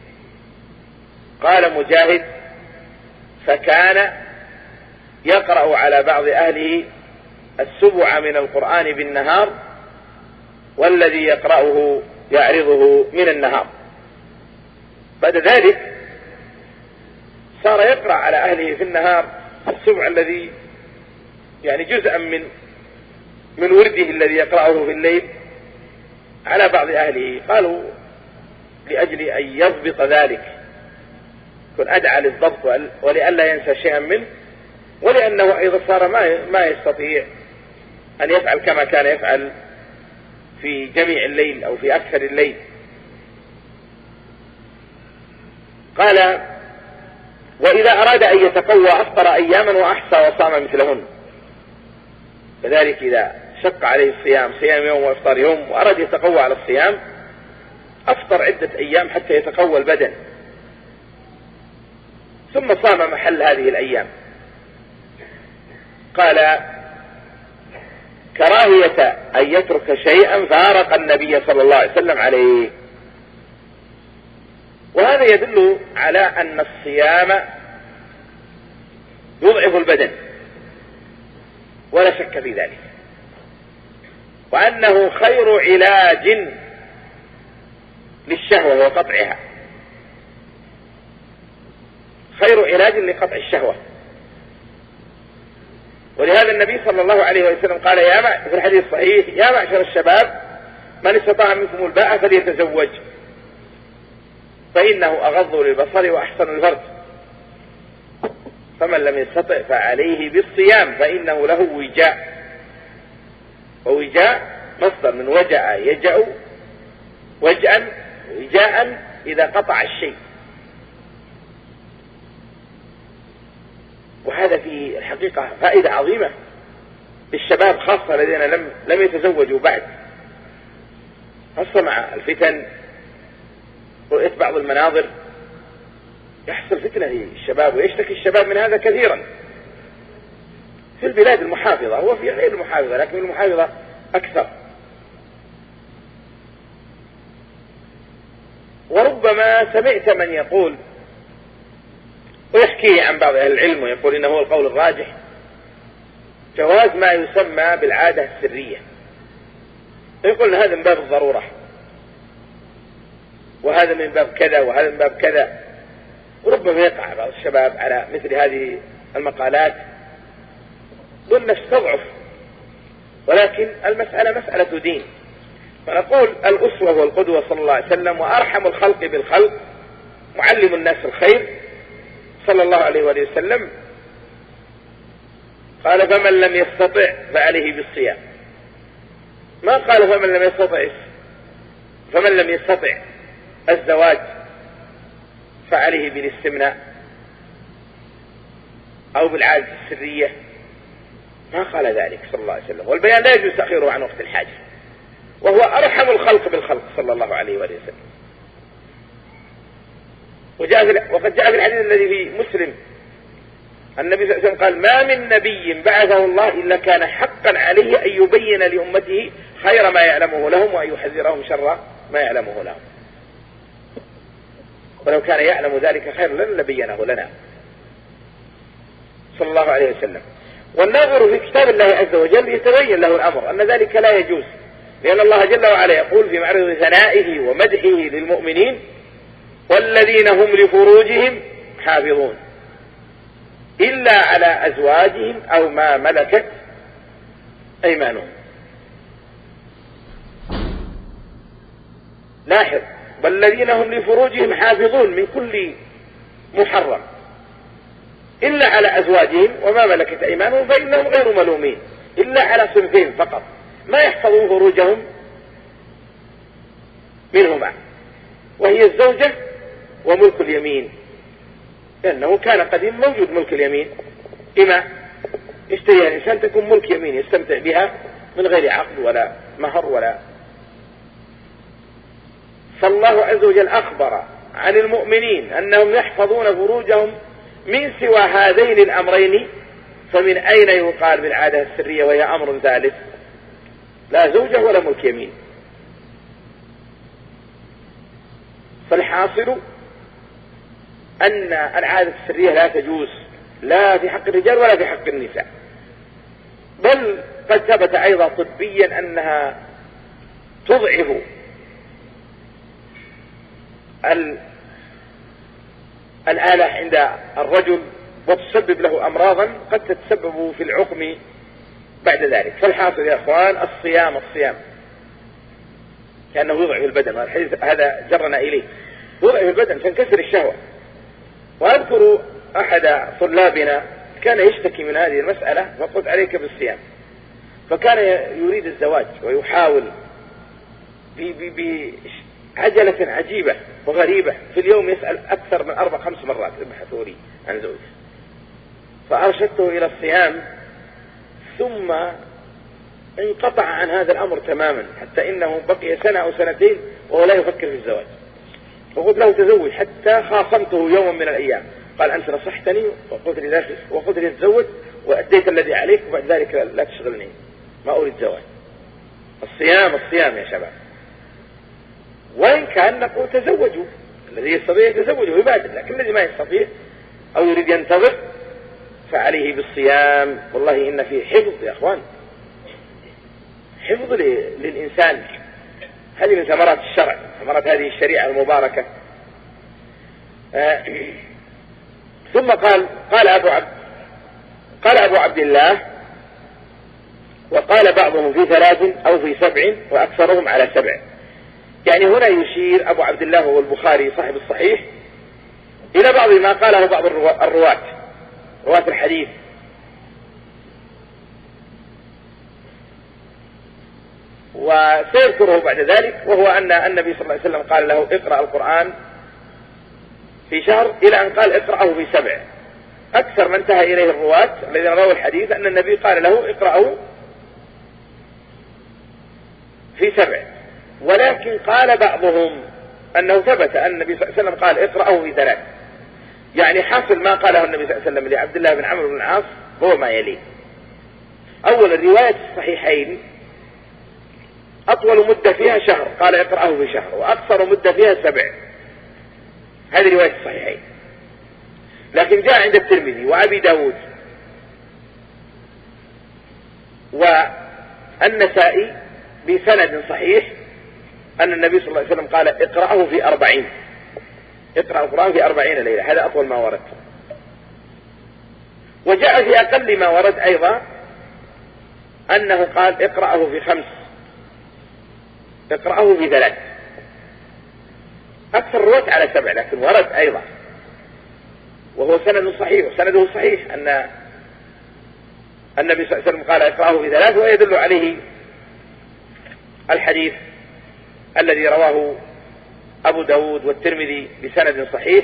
قال مجاهد فكان يقرأ على بعض أهله السبع من القرآن بالنهار، والذي يقرأه يعرضه من النهار. بعد ذلك صار يقرأ على أهله في النهار السبع الذي يعني جزءا من من ورده الذي يقرأه في الليل على بعض أهله. قالوا لأجل أن يضبط ذلك، يكون أدعى للضبط ولئلا ينسى شيئا منه، ولأنه أيضا صار ما ما يستطيع أن يفعل كما كان يفعل في جميع الليل أو في أكثر الليل. قال وإذا أراد أن يتقوى أفطر أياما وأحصى وصام مثلهن. كذلك إذا شق عليه الصيام صيام يوم وإفطار يوم وأراد يتقوى على الصيام أفطر عدة أيام حتى يتقوى البدن، ثم صام محل هذه الأيام. قال كراهية أن يترك شيئا فارق النبي صلى الله عليه وسلم عليه. وهذا يدل على أن الصيام يضعف البدن ولا شك في ذلك، وأنه خير علاج للشهوة وقطعها، خير علاج لقطع الشهوة. ولهذا النبي صلى الله عليه وسلم قال يا في الحديث الصحيح: يا معشر الشباب من استطاع منكم الباء فليتزوج فإنه أغض للبصر وأحسن للفرج، فمن لم يستطع فعليه بالصيام فإنه له وجاء. ووجاء مصدر من وجاء يجأ وجأا وجاء إذا قطع الشيء. وهذا في الحقيقة فائدة عظيمة للشباب خاصة الذين لم لم يتزوجوا بعد، خاصة مع الفتن رؤية بعض المناظر يحصل فتنة للشباب، ويشتكي الشباب من هذا كثيرا في البلاد المحافظة وفي غير المحافظة، لكن المحافظة أكثر. وربما سمعت من يقول ويحكيه عن بعض أهل العلم ويقول إنه هو القول الراجح جواز ما يسمى بالعادة السرية، يقول هذا من باب الضرورة وهذا من باب كذا وهذا من باب كذا. وربما يقع بعض الشباب على مثل هذه المقالات والنفس تضعف، ولكن المسألة مسألة دين. فنقول الأسوة والقدوة صلى الله عليه وسلم وأرحم الخلق بالخلق معلم الناس الخير صلى الله عليه وآله وسلم قال فمن لم يستطع فعليه بالصيام، ما قال فمن لم يستطع فمن لم يستطع الزواج فعليه بالاستمناء أو بالعادة السرية، ما قال ذلك صلى الله عليه وسلم. والبيان لا يجوز تأخيره عن وقت الحاجة، وهو أرحم الخلق بالخلق صلى الله عليه وآله وسلم. وجاء وقد جاء في الحديث الذي في مسلم النبي صلى الله عليه وسلم قال ما من نبي بعثه الله إلا كان حقا عليه أن يبين لأمته خير ما يعلمه لهم وأن يحذرهم شر ما يعلمه لهم، ولو كان يعلم ذلك خير لن لبينه لنا صلى الله عليه وسلم. والناظر في كتاب الله عز وجل يتبين له الأمر أن ذلك لا يجوز، لأن الله جل وعلا يقول في معرض ثنائه ومدحه للمؤمنين والذين هم لفروجهم حافظون إلا على أزواجهم أو ما ملكت أيمانهم. لاحظ والذين هم لفروجهم حافظون من كل محرم إلا على أزواجهم وما ملكت أيمانهم فإنهم غير ملومين، إلا على صنفين فقط ما يحفظون فروجهم منهما، وهي الزوجة وملك اليمين، لأنه كان قديم موجود ملك اليمين، إما يشتريها الإنسان تكون ملك يمين يستمتع بها من غير عقد ولا مهر ولا. فالله عز وجل أخبر عن المؤمنين أنهم يحفظون فروجهم من سوى هذين الأمرين، فمن أين يقال بالعادة السرية وهي أمر ثالث؟ لا زوجة ولا ملك يمين. فالحاصل أن العادة السرية لا تجوز لا في حق الرجال ولا في حق النساء، بل قد ثبت أيضا طبيا أنها تضعف الآلة عند الرجل وتسبب له أمراضا قد تتسبب في العقم بعد ذلك. فالحاصل يا أخوان الصيام الصيام لأنه يضعف البدن، هذا جرنا إليه، يضعف البدن تنكسر الشهوة. وأذكر أحد طلابنا كان يشتكي من هذه المسألة فقلت عليك بالصيام، فكان يريد الزواج ويحاول بعجلة عجيبة وغريبة، في اليوم يسأل أكثر من أربع خمس مرات ابحثوا لي عن زوج، فأرشدته إلى الصيام ثم انقطع عن هذا الأمر تماما، حتى إنه بقي سنة أو سنتين وهو لا يفكر في الزواج. فقلت له تزوج، حتى خاصمته يوما من الأيام قال أنت نصحتني وقلت لي لا وقلت لي تزوج وأديت الذي عليك وبعد ذلك لا تشغلني، ما أريد زواج. الصيام الصيام يا شباب، وإن كان نقول تزوجوا الذي يستطيع يتزوج ويبادر، لكن الذي ما يستطيع أو يريد ينتظر فعليه بالصيام. والله إن فيه حفظ يا أخوان، حفظ للإنسان. هذه من ثمرات الشرع، ثمرات هذه الشريعة المباركة. آه ثم قال قال أبو عبد قال أبو عبد الله: وقال بعضهم في ثلاث أو في سبع وأكثرهم على سبع. يعني هنا يشير أبو عبد الله والبخاري صاحب الصحيح إلى بعض ما قاله بعض الرواة رواة الحديث، وسيذكره بعد ذلك، وهو أن النبي صلى الله عليه وسلم قال له: اقرأ القرآن في شهر، إلى أن قال: اقرأه في سبع. أكثر من انتهى إليه الرواة الذين رووا الحديث أن النبي قال له: اقرأه في سبع. ولكن قال بعضهم أنه ثبت أن النبي صلى الله عليه وسلم قال: اقرأه في ثلاث. يعني حاصل ما قاله النبي صلى الله عليه وسلم لعبد الله بن عمرو بن العاص هو ما يليه. أول الرواية الصحيحين أطول مدة فيها شهر، قال: اقرأه في شهر، وأقصر مدة فيها سبع. هذه رواية الصحيحين. لكن جاء عند الترمذي وأبي داود والنسائي بسند صحيح أن النبي صلى الله عليه وسلم قال: اقرأه في أربعين. اقرأ القرآن في أربعين ليلة، هذا أطول ما ورد. وجاء في أقل ما ورد أيضا أنه قال: اقرأه في خمس، اقرأه في ثلاث. أكثر رواية على سبع، لكن ورد أيضا وهو سند صحيح، وسنده صحيح أن النبي صلى الله عليه وسلم قال: اقرأه في ثلاث. ويدل عليه الحديث الذي رواه أبو داود والترمذي بسند صحيح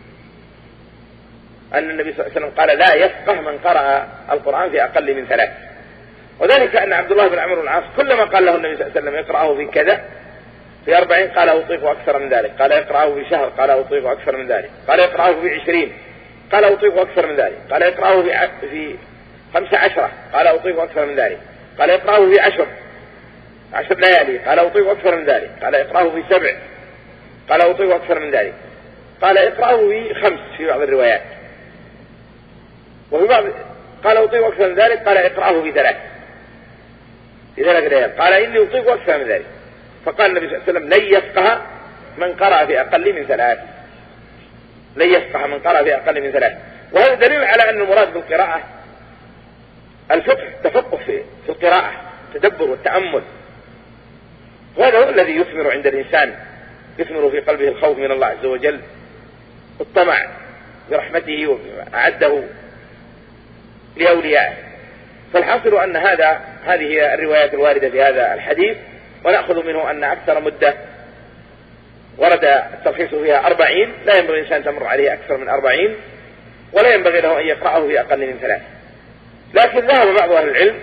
أن النبي صلى الله عليه وسلم قال: لا يفقه من قرأ القرآن في أقل من ثلاث. وذلك أن عبد الله بن عمرو بن العاص كلما قال له النبي صلى الله عليه وسلم: اقرأه في كذا في أربعين، قال: أطيق أكثر من ذلك. قال: اقرأه في شهر، قال: أطيق أكثر من ذلك. قال: اقرأه في عشرين، قال: أطيق أكثر من ذلك. قال: اقرأه في في خمسة عشرة، قال: أطيق أكثر من ذلك. قال: اقرأه في عشر عشر ليالي، قال: أطيق أكثر من ذلك. قال: اقرأه في سبع، قال: أطيق أكثر من ذلك. قال: اقرأه في خمس في بعض الروايات، وفي بعض قال: أطيق أكثر من ذلك. قال: اقرأه في ثلاث في ثلاث ليال. قال: إني أطيق أكثر من ذلك. فقال النبي صلى الله عليه وسلم: لن يفقه من قرأ في أقل من ثلاث، لن يفقه من قرأ في أقل من ثلاث. وهذا دليل على أن المراد بالقراءة الفقه، تفقه في في القراءة، التدبر والتأمل. وهذا هو الذي يثمر عند الإنسان، يثمر في قلبه الخوف من الله عز وجل، الطمع برحمته وما أعده لأوليائه. فالحاصل أن هذا هذه هي الروايات الواردة في هذا الحديث، ونأخذ منه أن أكثر مدة ورد الترخيص فيها أربعين، لا ينبغي الإنسان تمر عليه أكثر من أربعين، ولا ينبغي له أن يقرأه في أقل من ثلاث. لكن ذهب بعض أهل العلم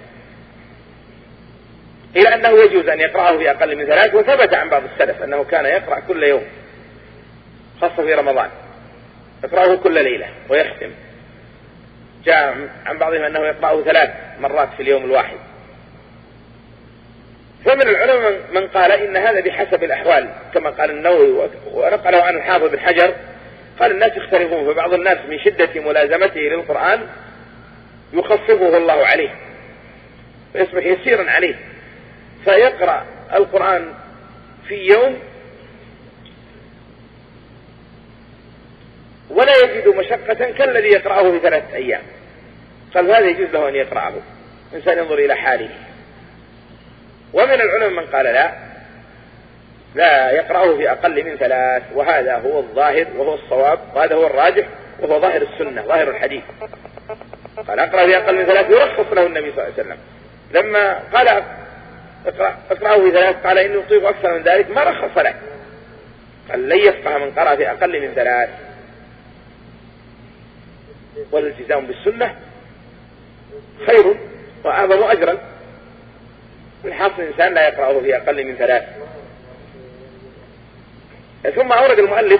إلى أنه يجوز أن يقرأه في أقل من ثلاث، وثبت عن بعض السلف أنه كان يقرأ كل يوم، خاصة في رمضان، يقرأه كل ليلة ويختم. جاء عن بعضهم أنه يقرأه ثلاث مرات في اليوم الواحد. فمن العلماء من قال إن هذا بحسب الأحوال، كما قال النووي ونقله عن الحافظ بن حجر، قال: الناس يختلفون، فبعض الناس من شدة ملازمته للقرآن يخففه الله عليه فيصبح يسيرا عليه، فيقرأ القرآن في يوم ولا يجد مشقة كالذي يقرأه في ثلاثة أيام. قال: هذا يجوز له أن يقرأه، إنسان ينظر إلى حاله. ومن العلماء من قال: لا لا يقرأه في أقل من ثلاث، وهذا هو الظاهر وهو الصواب، وهذا هو الراجح وهو ظاهر السنة ظاهر الحديث. قال: اقرأ في أقل من ثلاث، يرخص له النبي صلى الله عليه وسلم. لما قال اقرأ اقرأه في ثلاث قال: إني أطيق أكثر من ذلك، ما رخص له، قال: لن يفقه من قرأ في أقل من ثلاث. والالتزام بالسنة خير وأعظم أجرا من حاصل الإنسان لا يقرأه في أقل من ثلاث. ثم أورد المؤلف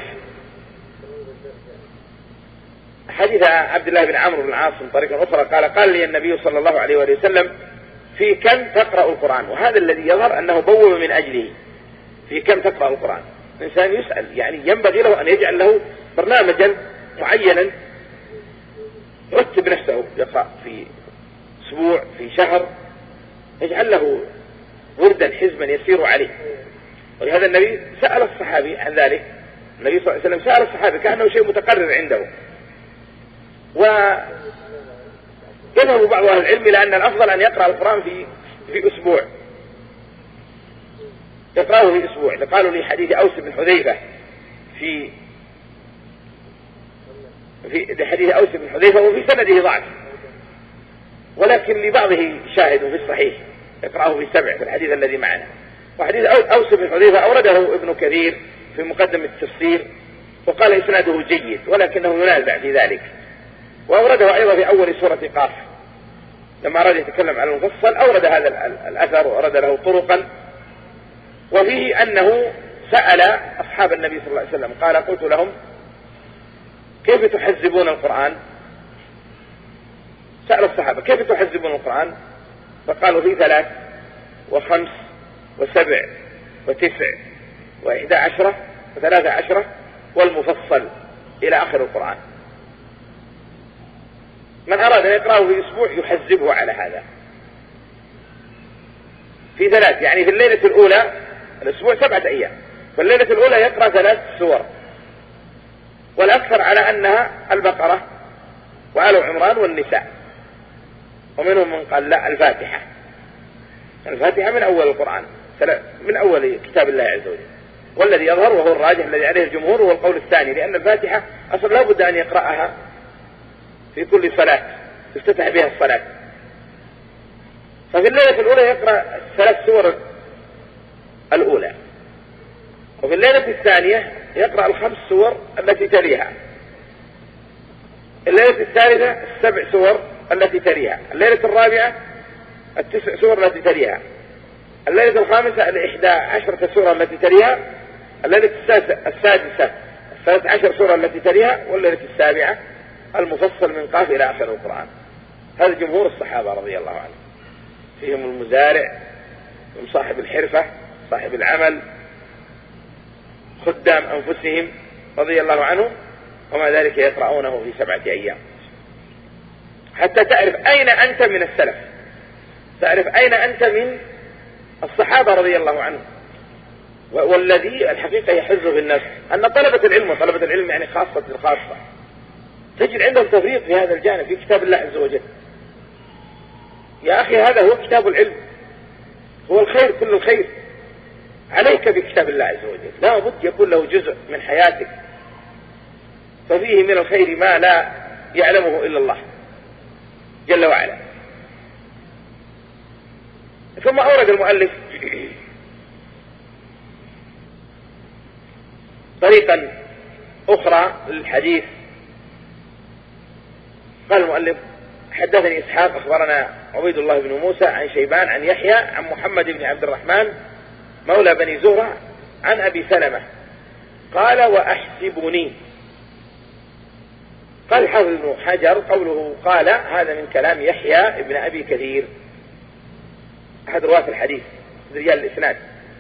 حديث عبد الله بن عمرو بن العاص من طريق أخرى قال: قال لي النبي صلى الله عليه وآله وسلم: في كم تقرأ القرآن؟ وهذا الذي يظهر أنه بوب من أجله، في كم تقرأ القرآن. الإنسان يسأل، يعني ينبغي له أن يجعل له برنامجا معينا يرتب نفسه، يقرأ في أسبوع في شهر، يجعل له وردا حزما يسير عليه. ولهذا النبي سأل الصحابي عن ذلك، النبي صلى الله عليه وسلم سأل الصحابي كأنه شيء متقرر عنده. ويذهب بعض أهل العلم إلى أن الأفضل أن يقرأ القرآن في في أسبوع، يقرأه في أسبوع. قالوا لي حديث أوس بن حذيفة في في حديث أوس بن حذيفة وفي سنده ضعف، ولكن لبعضه شاهد في الصحيح يقرأه في سبع في الحديث الذي معنا. وحديث أوس بن حذيفة أورده ابن كثير في مقدمة التفسير وقال إسناده جيد، ولكنه ينازع في ذلك. وأورده أيضا في أول سورة قاف لما أراد يتكلم عن المفصل، أورد هذا الأثر وأورد له طرقا. وفيه أنه سأل أصحاب النبي صلى الله عليه وسلم قال قلت لهم كيف تحزبون القرآن؟ سأل الصحابة كيف تحزبون القرآن؟ فقالوا في ثلاث وخمس وسبع وتسع وإحدى عشرة وثلاثة عشرة والمفصل إلى آخر القرآن. من أراد أن يقرأه في أسبوع يحزبه على هذا في ثلاث، يعني في الليلة الأولى، الأسبوع سبعة أيام، فالليلة الأولى يقرأ ثلاث سور، والأكثر على أنها البقرة وآل عمران والنساء، ومنهم من قال لا الفاتحة، الفاتحة من أول القرآن من أول كتاب الله عز وجل، والذي يظهر وهو الراجح الذي عليه الجمهور هو القول الثاني، لأن الفاتحة أصلا لا بد أن يقرأها في كل صلاة تفتتح بها الصلاة. ففي الليلة الأولى يقرأ ثلاث سور الأولى، وفي الليلة الثانية يقرأ الخمس سور التي تليها، الليلة الثالثة السبع سور التي تليها، الليلة الرابعة التسع سور التي تليها، الليلة الخامسة الإحدى عشرة سورة التي تليها، الليلة السادسة الثلاث عشر سورة التي تليها، والليلة السابعة المفصل من قاف إلى آخر القرآن. هذا جمهور الصحابة رضي الله عنهم، فيهم المزارع صاحب الحرفة صاحب العمل خدام أنفسهم رضي الله عنهم، وما ذلك يقرؤونه في سبعة أيام حتى تعرف أين أنت من السلف، تعرف أين أنت من الصحابة رضي الله عنهم. والذي الحقيقة يحز في الناس أن طلبة العلم وطلبة العلم يعني خاصة الخاصة تجد عندهم تفريط في هذا الجانب في كتاب الله عز وجل. يا أخي هذا هو كتاب العلم، هو الخير كل الخير، عليك بكتاب الله عز وجل، لا بد يكون له جزء من حياتك، ففيه من الخير ما لا يعلمه إلا الله جل وعلا. ثم أورد المؤلف طريقا أخرى للحديث. قال المؤلف حدثني إسحاق أخبرنا عبيد الله بن موسى عن شيبان عن يحيى عن محمد بن عبد الرحمن مولى بني زهرة عن أبي سلمة قال وأحسبني. قال الحافظ ابن حجر قوله قال هذا من كلام يحيى ابن أبي كثير أحد رواة الحديث رجال الإسناد.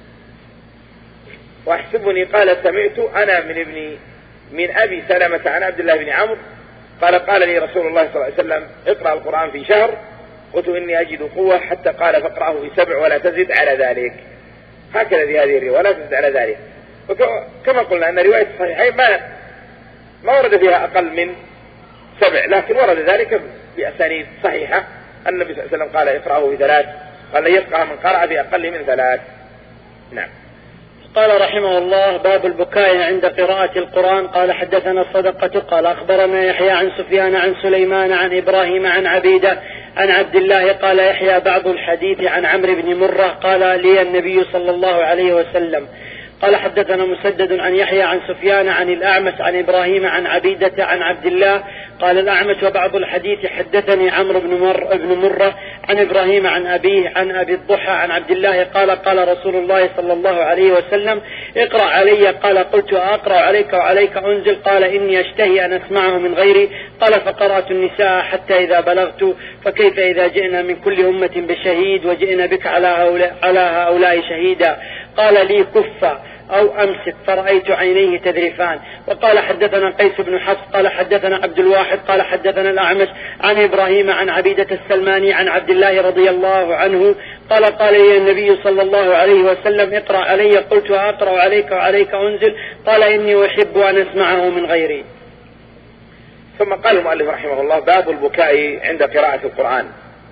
وأحسبني قال سمعت أنا من ابن من أبي سلمة عن عبد الله بن عمرو قال قال لي رسول الله صلى الله عليه وسلم اقرأ القرآن في شهر، قلت إني أجد قوة حتى قال فاقرأه في سبع ولا تزد على ذلك. هكذا في هذه الرواية ولا تزد على ذلك. وكما قلنا أن رواية الصحيحين ما ما ورد فيها أقل من سبع، لكن ورد ذلك بأسانيد صحيحة أن النبي صلى الله عليه وسلم قال اقرأه في ثلاث، قال لا يفقه من قرأ في أقل من ثلاث. نعم. قال رحمه الله باب البكاء عند قراءة القرآن. قال حدثنا الصدقة قال أخبرنا يحيى عن سفيان عن سليمان عن إبراهيم عن عبيدة عن عبد الله قال يحيى بعض الحديث عن عمرو بن مرة قال لي النبي صلى الله عليه وسلم. قال حدثنا مسدد عن يحيى عن سفيان عن الأعمش عن إبراهيم عن عبيدة عن عبد الله قال الأعمش وبعض الحديث حدثني عمرو بن مر بن مرة عن إبراهيم عن أبيه عن أبي الضحى عن عبد الله قال قال رسول الله صلى الله عليه وسلم اقرأ علي. قال قلت أقرأ عليك وعليك أنزل؟ قال إني أشتهي أن أسمعه من غيري. قال فقرأت النساء حتى إذا بلغت فكيف إذا جئنا من كل أمة بشهيد وجئنا بك على هؤلاء, على هؤلاء شهيدا. قال لي كف أو أمسك، فرأيت عينيه تذرفان. وقال حدثنا قيس بن حفص قال حدثنا عبد الواحد قال حدثنا الأعمش عن إبراهيم عن عبيدة السلماني عن عبد الله رضي الله عنه قال قال لي النبي صلى الله عليه وسلم اقرأ علي، قلت أقرأ عليك وعليك أنزل؟ قال إني أحب أن أسمعه من غيري. ثم قال المؤلف رحمه الله: باب البكاء عند قراءة القرآن.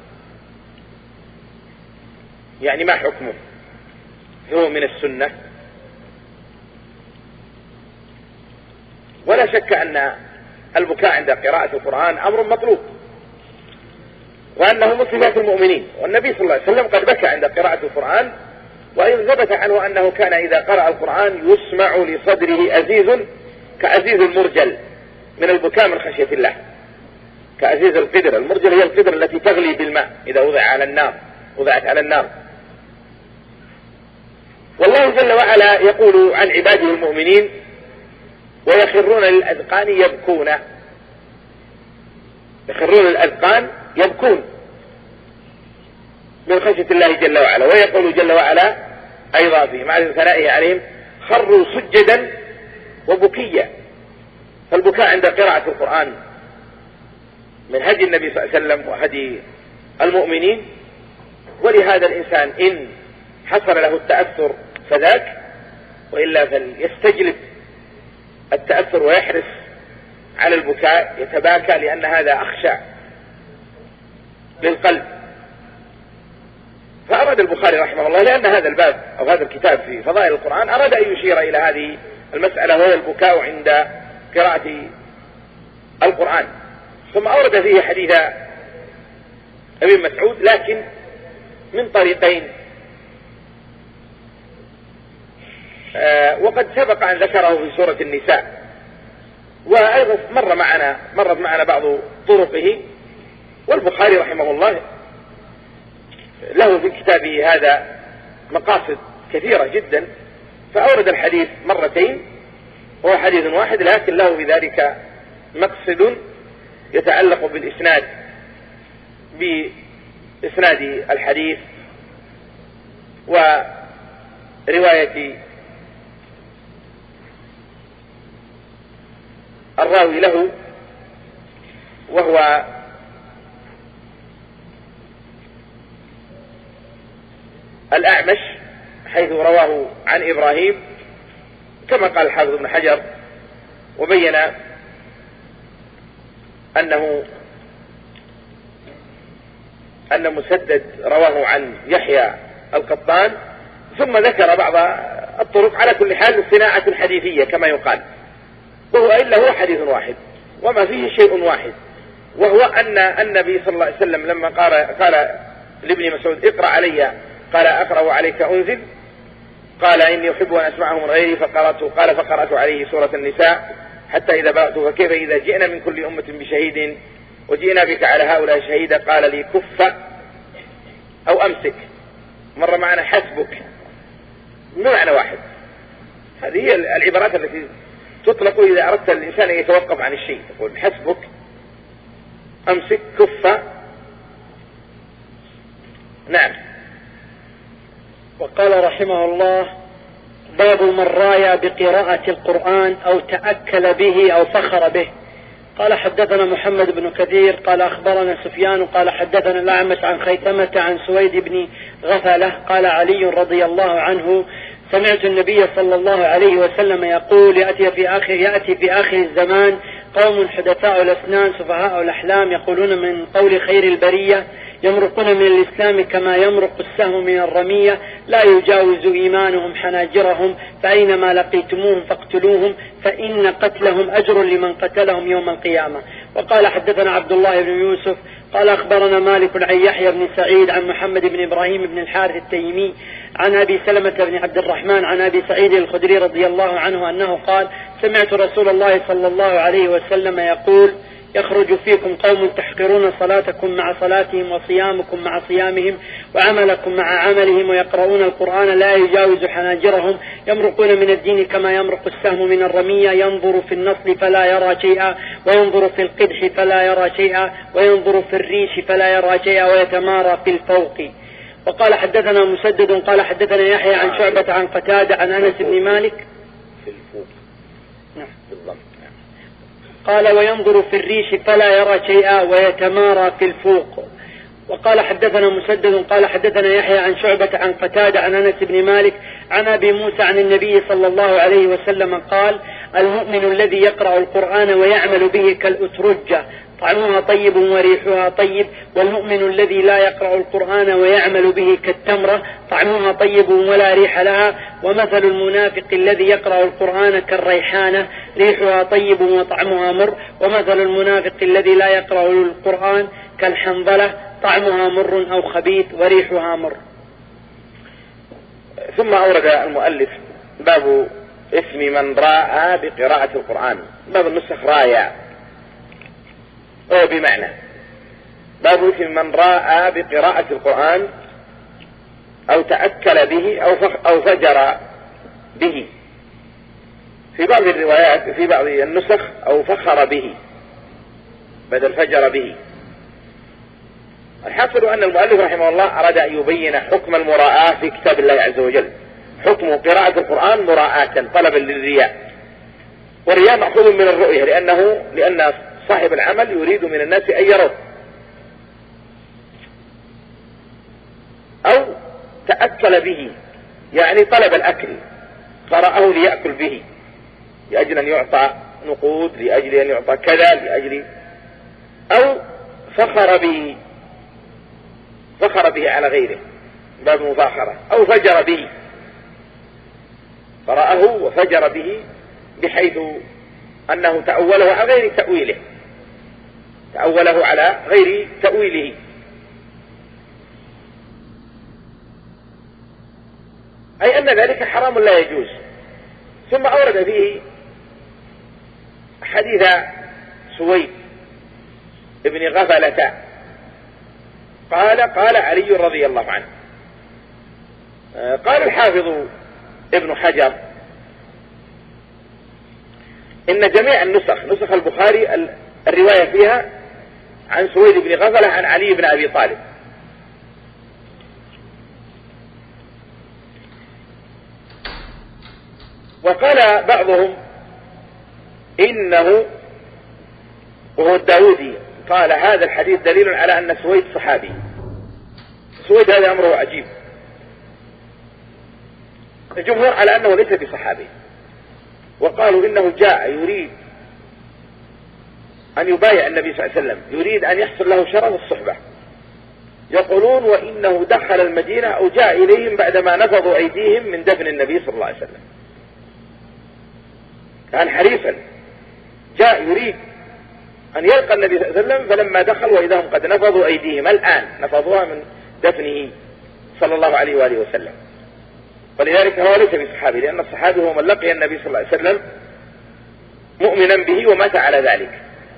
يعني ما حكمه؟ هو من السنة؟ ولا شك أن البكاء عند قراءة القرآن أمر مطلوب، وأنه من صفات المؤمنين، والنبي صلى الله عليه وسلم قد بكى عند قراءة القرآن، وإذ ثبت عنه أنه كان إذا قرأ القرآن يسمع لصدره أزيز كأزيز المرجل من البكاء من خشية الله، كأزيز القدر. المرجل هي القدر التي تغلي بالماء إذا وضع على النار وضعت على النار. والله جل وعلا يقول عن عباده المؤمنين: ويخرون للأذقان يبكون. يخرون للأذقان يبكون من خشية الله جل وعلا. ويقول جل وعلا أيضا في مع ثنائه عليهم: خروا سجدا وبكيا. فالبكاء عند قراءة القرآن من هدي النبي صلى الله عليه وسلم وهدي المؤمنين، ولهذا الإنسان إن حصل له التأثر فذاك، وإلا فليستجلب التأثر ويحرص على البكاء، يتباكى، لأن هذا أخشع للقلب. فأراد البخاري رحمه الله، لأن هذا الباب أو هذا الكتاب في فضائل القرآن، أراد أن يشير إلى هذه المسألة، وهي البكاء عند قراءة القرآن. ثم أورد فيه حديث ابن مسعود، لكن من طريقين، آه وقد سبق أن ذكره في سورة النساء، وأيضا مر معنا مرت معنا بعض طرقه. والبخاري رحمه الله له في كتابه هذا مقاصد كثيرة جدا، فأورد الحديث مرتين، وهو حديث واحد، لكن له بذلك مقصد يتعلق بالإسناد، بإسناد الحديث ورواية الراوي له، وهو الأعمش، حيث رواه عن إبراهيم كما قال الحافظ ابن حجر، وبين أنه أن مسدد رواه عن يحيى القطان، ثم ذكر بعض الطرق. على كل حال الصناعة الحديثية كما يقال، وهو إلا هو حديث واحد وما فيه شيء واحد، وهو أن النبي صلى الله عليه وسلم لما قال, قال لابن مسعود اقرأ علي، قال أقرأ عليك أنزل، قال إني أحب أن أسمعه من غيري، فقرأت قال فقرأت عليه سورة النساء حتى إذا بلغت فكيف إذا جئنا من كل أمة بشهيد وجئنا بك على هؤلاء شهيدا، قال لي كف أو أمسك. مر معنا حسبك، بمعنى واحد. هذه هي العبارات التي تطلق إذا أردت الإنسان أن يتوقف عن الشيء، تقول حسبك، أمسك، كف. نعم. وقال رحمه الله: باب من رايا بقراءة القرآن أو تأكل به أو فخر به. قال حدثنا محمد بن كثير قال أخبرنا سفيان قال حدثنا الأعمش عن خيثمة عن سويد بن غفلة قال علي رضي الله عنه: سمعت النبي صلى الله عليه وسلم يقول: يأتي في آخر, يأتي في آخر الزمان قوم حدثاء الأسنان سفهاء الأحلام، يقولون من قول خير البرية، يمرقون من الإسلام كما يمرق السهم من الرمية، لا يجاوز إيمانهم حناجرهم، فأينما لقيتموهم فاقتلوهم، فإن قتلهم أجر لمن قتلهم يوم القيامة. وقال حدثنا عبد الله بن يوسف قال أخبرنا مالك عن يحيى بن سعيد عن محمد بن إبراهيم بن الحارث التيمي عن أبي سلمة بن عبد الرحمن عن أبي سعيد الخدري رضي الله عنه أنه قال: سمعت رسول الله صلى الله عليه وسلم يقول: يخرج فيكم قوم تحقرون صلاتكم مع صلاتهم وصيامكم مع صيامهم وعملكم مع عملهم، ويقرؤون القرآن لا يجاوز حناجرهم، يمرقون من الدين كما يمرق السهم من الرمية، ينظر في النصل فلا يرى شيئا، وينظر في القدح فلا يرى شيئا، وينظر في الريش فلا يرى شيئا، ويتمارى في الفوق. وقال حدثنا مسدد قال حدثنا يحيى عن شعبة عن قتادة عن أنس بن مالك في الفوق. نعم. بالضبط. قال وينظر في الريش فلا يرى شيئا ويتمارى في الفوق. وقال حدثنا مسدد قال حدثنا يحيى عن شعبة عن قتادة عن أنس بن مالك عن أبي موسى عن النبي صلى الله عليه وسلم قال المؤمن الذي يقرأ القرآن ويعمل به كالأترجة طعمها طيب وريحها طيب، والمؤمن الذي لا يقرأ القرآن ويعمل به كالتمرة طعمها طيب ولا ريح لها، ومثل المنافق الذي يقرأ القرآن كالريحانة ريحها طيب وطعمها مر، ومثل المنافق الذي لا يقرأ القرآن كالحنظلة طعمها مر أو خبيث وريحها مر. ثم أورد المؤلف باب اسم من راء بقراءة القرآن. باب النسخ رايا أو بمعنى باب اسم من راء بقراءة القرآن أو تأكل به أو فجر به. في بعض الروايات في بعض النسخ أو فخر به بدل فجر به. الحاصل أن المؤلف رحمه الله أراد أن يبين حكم المراءة في كتاب الله عز وجل. حكم قراءة القرآن مراءة طلبا للرياء، والرياء مأخوذ من الرؤية لأنه لأن صاحب العمل يريد من الناس أن يروا، أو تأكل به يعني طلب الأكل قرأه ليأكل به لأجل أن يعطى نقود، لأجل أن يعطى كذا، لأجل أو فخر به فخر به على غيره باب مفاخرة، أو فجر به قرأه وفجر به بحيث أنه تأوله على غير تأويله تأوله على غير تأويله. أي أن ذلك حرام لا يجوز. ثم أورد فيه حديث سويد ابن غفلة قال قال علي رضي الله عنه. قال الحافظ ابن حجر إن جميع النسخ نسخ البخاري الرواية فيها عن سويد بن غفلة عن علي بن أبي طالب. وقال بعضهم إنه وهو الداودي قال هذا الحديث دليل على أن سويد صحابي. سويد هذا أمره عجيب. الجمهور على أنه ليس بصحابي، وقالوا إنه جاء يريد أن يبايع النبي صلى الله عليه وسلم، يريد أن يحصل له شرف الصحبة. يقولون وإنه دخل المدينة أو جاء إليهم بعدما نفضوا أيديهم من دفن النبي صلى الله عليه وسلم. كان حريصا، جاء يريد أن يلقى النبي صلى الله عليه وسلم، فلما دخل وإذا هم قد نفضوا أيديهم الآن نفضوها من دفنه صلى الله عليه وآله وسلم. ولذلك هو ليس بصحابي، لأن الصحابي هو من لقي النبي صلى الله عليه وسلم مؤمنا به ومات على ذلك.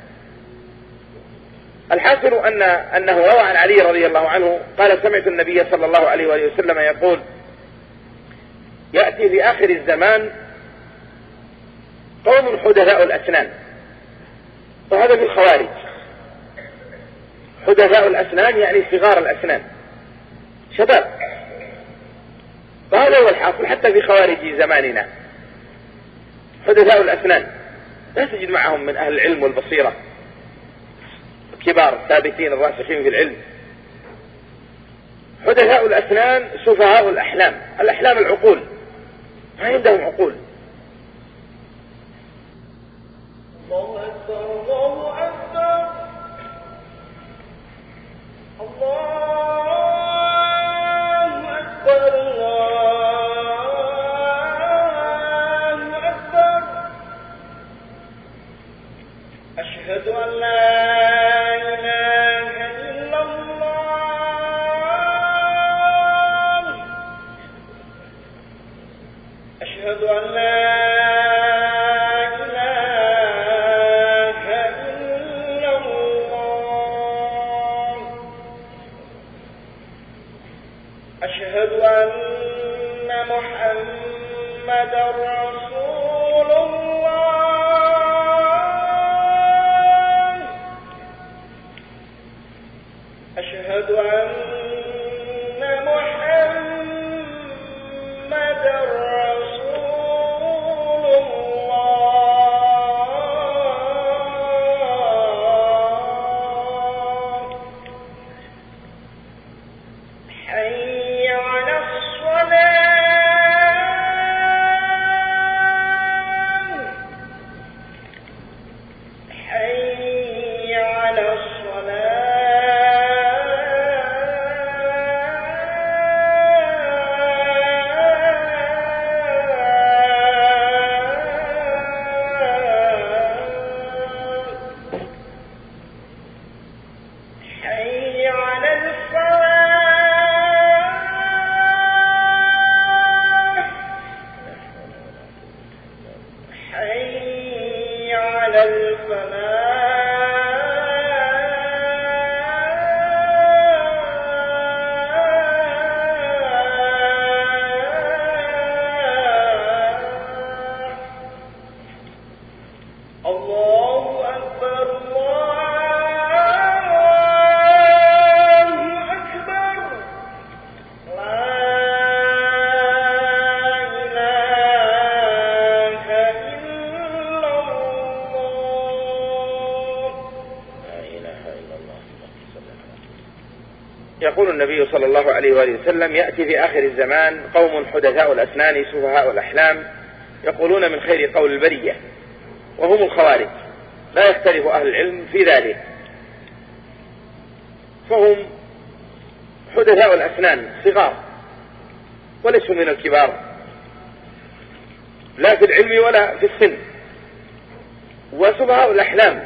الحاصل أن أنه روى عن علي رضي الله عنه قال سمعت النبي صلى الله عليه وآله وسلم يقول يأتي في آخر الزمان قوم حدثاء الأسنان، وهذا في الخوارج. حدثاء الأسنان يعني صغار الأسنان، شباب. وهذا هو الحاصل حتى في خوارج زماننا. حدثاء الأسنان لا تجد معهم من أهل العلم والبصيرة كبار الثابتين الراسخين في العلم. حدثاء الأسنان سفهاء الأحلام. الأحلام العقول، ما عندهم عقول. الله أكبر الله أكبر الله أكبر الله أكبر. أشهد أن لا إله إلا الله. أشهد أن لا أشهد أن محمدا رسول الله. أشهد أن محمدا حسبنا يقول النبي صلى الله عليه وآله وسلم: يأتي في آخر الزمان قوم حدثاء الأسنان سفهاء الأحلام يقولون من خير قول البرية، وهم الخوارج، لا يختلف أهل العلم في ذلك. فهم حدثاء الأسنان صغار وليسوا من الكبار لا في العلم ولا في السن، وسفهاء الأحلام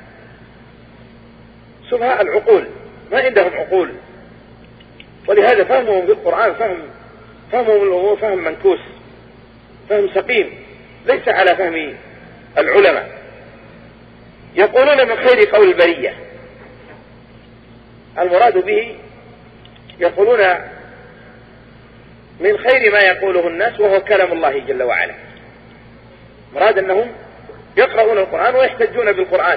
سفهاء العقول، ما عندهم عقول، ولهذا فهمهم في القرآن فهم فهمهم الأمور فهم منكوس، فهم سقيم، ليس على فهم العلماء. يقولون من خير قول البرية، المراد به يقولون من خير ما يقوله الناس وهو كلام الله جل وعلا. مراد أنهم يقرؤون القرآن ويحتجون بالقرآن،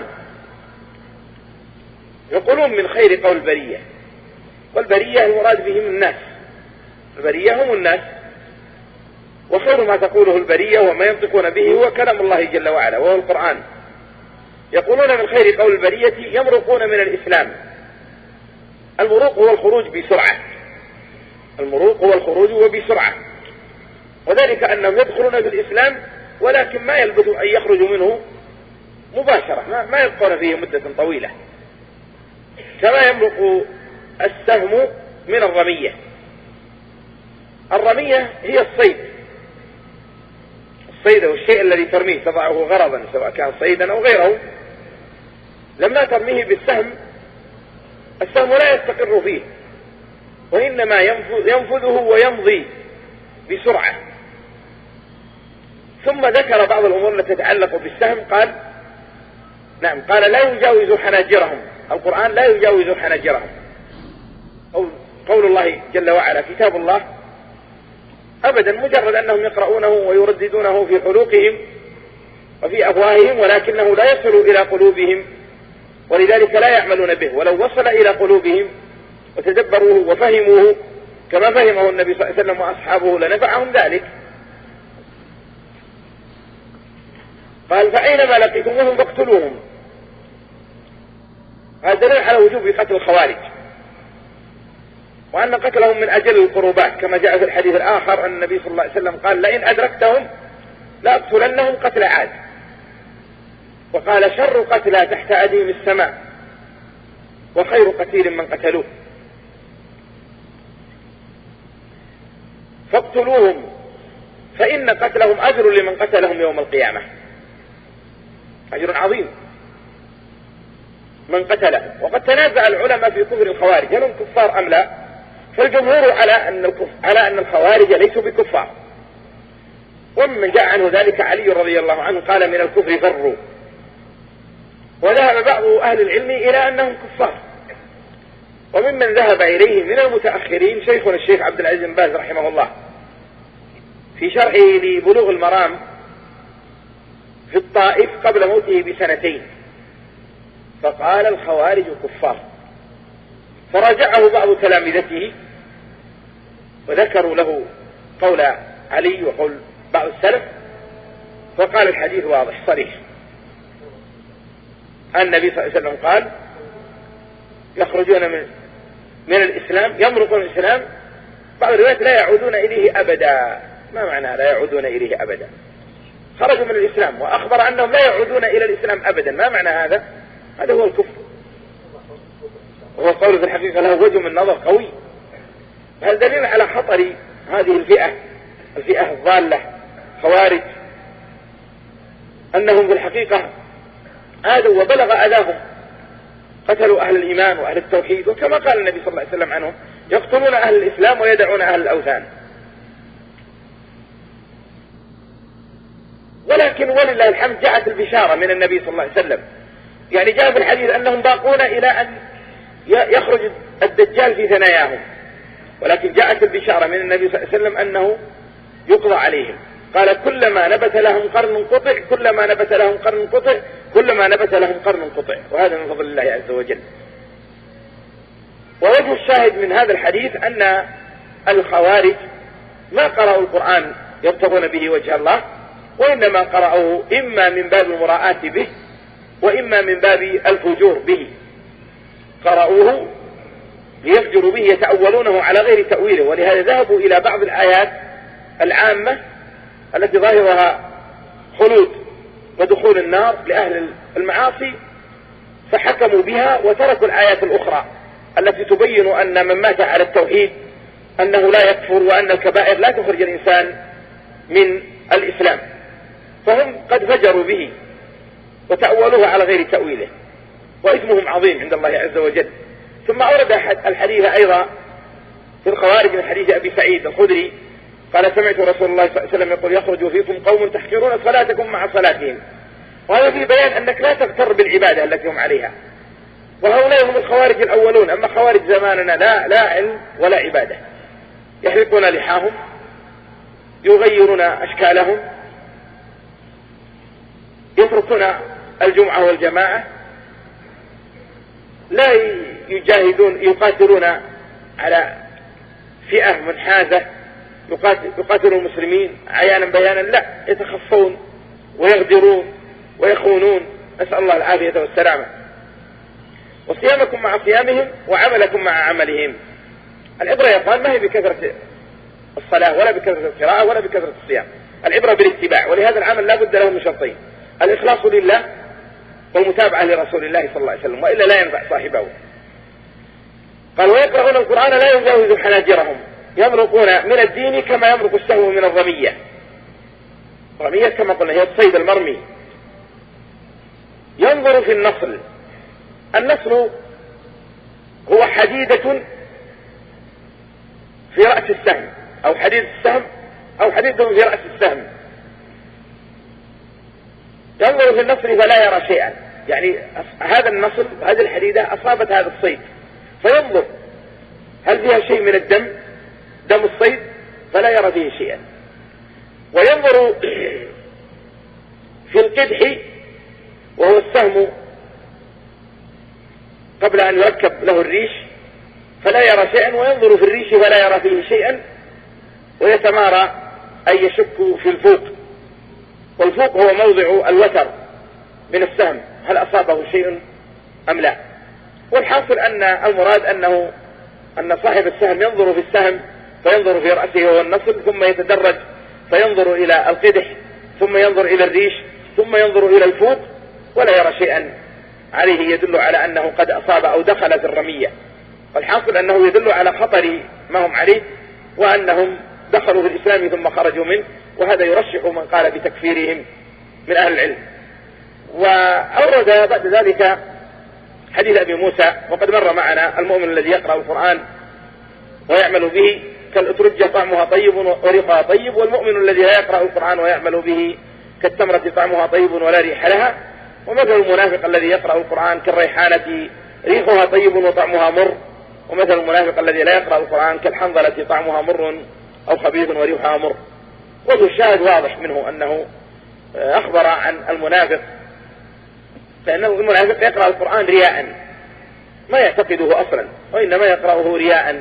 يقولون من خير قول البرية، والبرية المراد بهم الناس، البرية هم الناس، وخير ما تقوله البرية وما ينطقون به هو كلام الله جل وعلا وهو القرآن. يقولون من خير قول البرية يمرقون من الإسلام. المروق هو الخروج بسرعة، المروق هو الخروج وبسرعة، وذلك أنهم يدخلون في الإسلام ولكن ما يلبث أن يخرجوا منه مباشرة، ما, ما يبقون فيه مدة طويلة، كما يمرق السهم من الرمية. الرمية هي الصيد، الصيد هو الشيء الذي ترميه، تضعه غرضا سواء كان صيدا أو غيره. لما ترميه بالسهم، السهم لا يستقر فيه وإنما ينفذه ويمضي بسرعة. ثم ذكر بعض الأمور التي تتعلق بالسهم، قال نعم قال لا يجاوز حناجرهم، القرآن لا يجاوز حناجرهم. قول الله جل وعلا كتاب الله أبدا، مجرد أنهم يقرؤونه ويرددونه في حلوقهم وفي أفواههم، ولكنه لا يصل إلى قلوبهم، ولذلك لا يعملون به. ولو وصل إلى قلوبهم وتدبروه وفهموه كما فهمه النبي صلى الله عليه وسلم وأصحابه لنفعهم ذلك. قال فأينما لقيتموهم فاقتلوهم. هذا دليل على وجوب قتل الخوارج، وأن قتلهم من أجل القربات، كما جاء في الحديث الآخر أن النبي صلى الله عليه وسلم قال لئن أدركتهم لأقتلنهم قتل عاد، وقال شر قتلى تحت أديم السماء وخير قتيل من قتلوه. فاقتلوهم فإن قتلهم أجر لمن قتلهم يوم القيامة، أجر عظيم من قتله. وقد تنازع العلماء في كفر الخوارج، هل هم كفار أم لا؟ فالجمهور على أن الكف... على أن الخوارج ليسوا بكفار، ومن جاء عنه ذلك علي رضي الله عنه قال من الكفر فروا. وذهب بعض أهل العلم إلى أنهم كفار، وممن ذهب إليه من المتأخرين شيخنا الشيخ عبد العزيز بن باز رحمه الله في شرحه لبلوغ المرام في الطائف قبل موته بسنتين، فقال الخوارج كفار. فراجعه بعض تلامذته وذكروا له قول علي وقول بعض السلف، فقال الحديث واضح صريح. النبي صلى الله عليه وسلم قال يخرجون من من الإسلام، يمرقون من الإسلام، بعض الروايات لا يعودون إليه أبدا. ما معنى لا يعودون إليه أبدا؟ خرجوا من الإسلام وأخبر أنهم لا يعودون إلى الإسلام أبدا، ما معنى هذا؟ هذا هو الكفر، وهو قول في الحقيقة له وجه من نظر قوي. هذا دليل على خطر هذه الفئة الفئة الضالة خوارج، أنهم في الحقيقة آذوا وبلغ أذاهم، قتلوا أهل الإيمان وأهل التوحيد، وكما قال النبي صلى الله عليه وسلم عنهم يقتلون أهل الإسلام ويدعون أهل الأوثان. ولكن ولله الحمد جاءت البشارة من النبي صلى الله عليه وسلم يعني جاء في الحديث أنهم باقون إلى أن يخرج الدجال في ثناياهم، ولكن جاءت البشارة من النبي صلى الله عليه وسلم أنه يقضى عليهم. قال كلما نبت لهم قرن قطع، كلما نبت لهم قرن قطع، كلما نبت لهم قرن قطع، وهذا من فضل الله عز وجل. ووجه الشاهد من هذا الحديث أن الخوارج ما قرأوا القرآن يبتغون به وجه الله، وإنما قرأوه إما من باب المراءة به وإما من باب الفجور به. قرأوه ليفجروا به، يتأولونه على غير تأويله، ولهذا ذهبوا إلى بعض الآيات العامة التي ظاهرها خلود ودخول النار لأهل المعاصي، فحكموا بها وتركوا الآيات الأخرى التي تبين أن من مات على التوحيد أنه لا يكفر، وأن الكبائر لا تخرج الإنسان من الإسلام، فهم قد فجروا به وتأولوه على غير تأويله، وإثمهم عظيم عند الله عز وجل. ثم أورد الحديث أيضا في الخوارج من حديث أبي سعيد الخدري قال سمعت رسول الله صلى الله عليه وسلم يقول يخرج فيكم قوم تحقرون صلاتكم مع صلاتهم، وهذا في بيان أنك لا تغتر بالعبادة التي هم عليها، وهؤلاء هم الخوارج الأولون. أما خوارج زماننا لا لا علم ولا عبادة، يحرقون لحاهم، يغيرون أشكالهم، يتركون الجمعة والجماعة، لا يجاهدون يقاتلون على فئة منحازة، يقاتلون المسلمين عيانا بيانا، لا، يتخفون ويغدرون ويخونون، نسأل الله العافية والسلامة. وصيامكم مع صيامهم وعملكم مع عملهم. العبرة يا اخوان ما هي بكثرة الصلاة ولا بكثرة القراءة ولا بكثرة الصيام، العبرة بالاتباع، ولهذا العمل لا بد له من شرطين: الإخلاص لله والمتابعة لرسول الله صلى الله عليه وسلم، وإلا لا ينفع صاحبه. قال ويقرؤون القرآن لا يجاوز حناجرهم، يمرقون من الدين كما يمرق السهم من الرمية. الرمية كما قلنا هي الصيد المرمي. ينظر في النصل. النصل هو حديدة في رأس السهم، أو حديدة السهم، أو حديدة في رأس السهم. ينظر في النصل فلا يرى شيئا، يعني هذا النصل هذه الحديدة أصابت هذا الصيد، فينظر هل فيها شيء من الدم، دم الصيد، فلا يرى فيه شيئا. وينظر في القدح وهو السهم قبل أن يركب له الريش، فلا يرى شيئا. وينظر في الريش فلا يرى فيه شيئا، ويتمارى أن يشك في الفوق، والفوق هو موضع الوتر من السهم، هل أصابه شيء أم لا. والحاصل أن المراد أنه أن صاحب السهم ينظر في السهم فينظر في رأسه وهو النصل، ثم يتدرج فينظر إلى القدح، ثم ينظر إلى الريش، ثم ينظر إلى الفوق، ولا يرى شيئا عليه يدل على أنه قد أصاب أو دخل في الرمية. والحاصل أنه يدل على خطر ما هم عليه، وأنهم دخلوا في الإسلام ثم خرجوا منه، وهذا يرشح من قال بتكفيرهم من أهل العلم. وأورد بعد ذلك حديث أبي موسى، وقد مر معنا: المؤمن الذي يقرأ القرآن ويعمل به كالأترجة طعمها طيب وريقها طيب، والمؤمن الذي لا يقرأ القرآن ويعمل به كالتمرة طعمها طيب ولا ريح لها. ومثل المنافق الذي يقرأ القرآن كالريحانة ريحها طيب وطعمها مر، ومثل المنافق الذي لا يقرأ القرآن كالحنظلة طعمها مر أو خبيث وريحها مر. وجه الشاهد واضح منه أنه أخبر عن المنافق، فإنه المنافق يقرأ القرآن رياء، ما يعتقده أصلا، وإنما يقرأه رياء.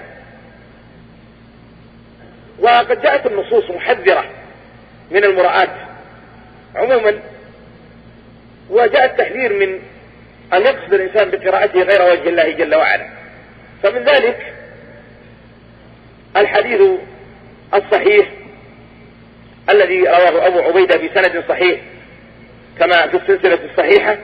وقد جاءت النصوص محذرة من المراءات عموما، وجاء التحذير من أن يقصد الإنسان بقراءته غير وجه الله جل وعلا. فمن ذلك الحديث الصحيح الذي رواه أبو عبيدة بسند صحيح كما في السلسلة الصحيحة،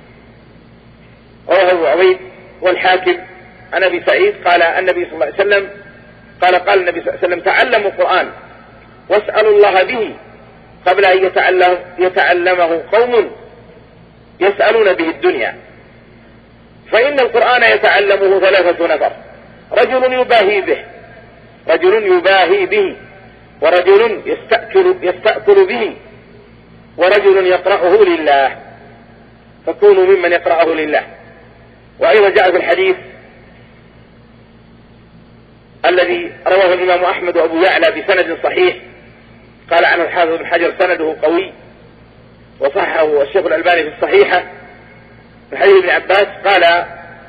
رواه أبو عبيد والحاكم عن أبي سعيد قال النبي صلى الله عليه وسلم قال قال النبي صلى الله عليه وسلم: تعلموا القرآن واسألوا الله به قبل أن يتعلم يتعلمه قوم يسألون به الدنيا، فإن القرآن يتعلمه ثلاثة نفر: رجل يباهي به، رجل يباهي به، ورجل يستأكل, يستأكل به، ورجل يقرأه لله. فكونوا ممن يقرأه لله. وأيضا جاء في الحديث الذي رواه الإمام أحمد وأبو يعلى بسند صحيح، قال عنه الحافظ بن حجر سنده قوي، وصححه الشيخ الألباني في الصحيحة، من حديث ابن عباس قال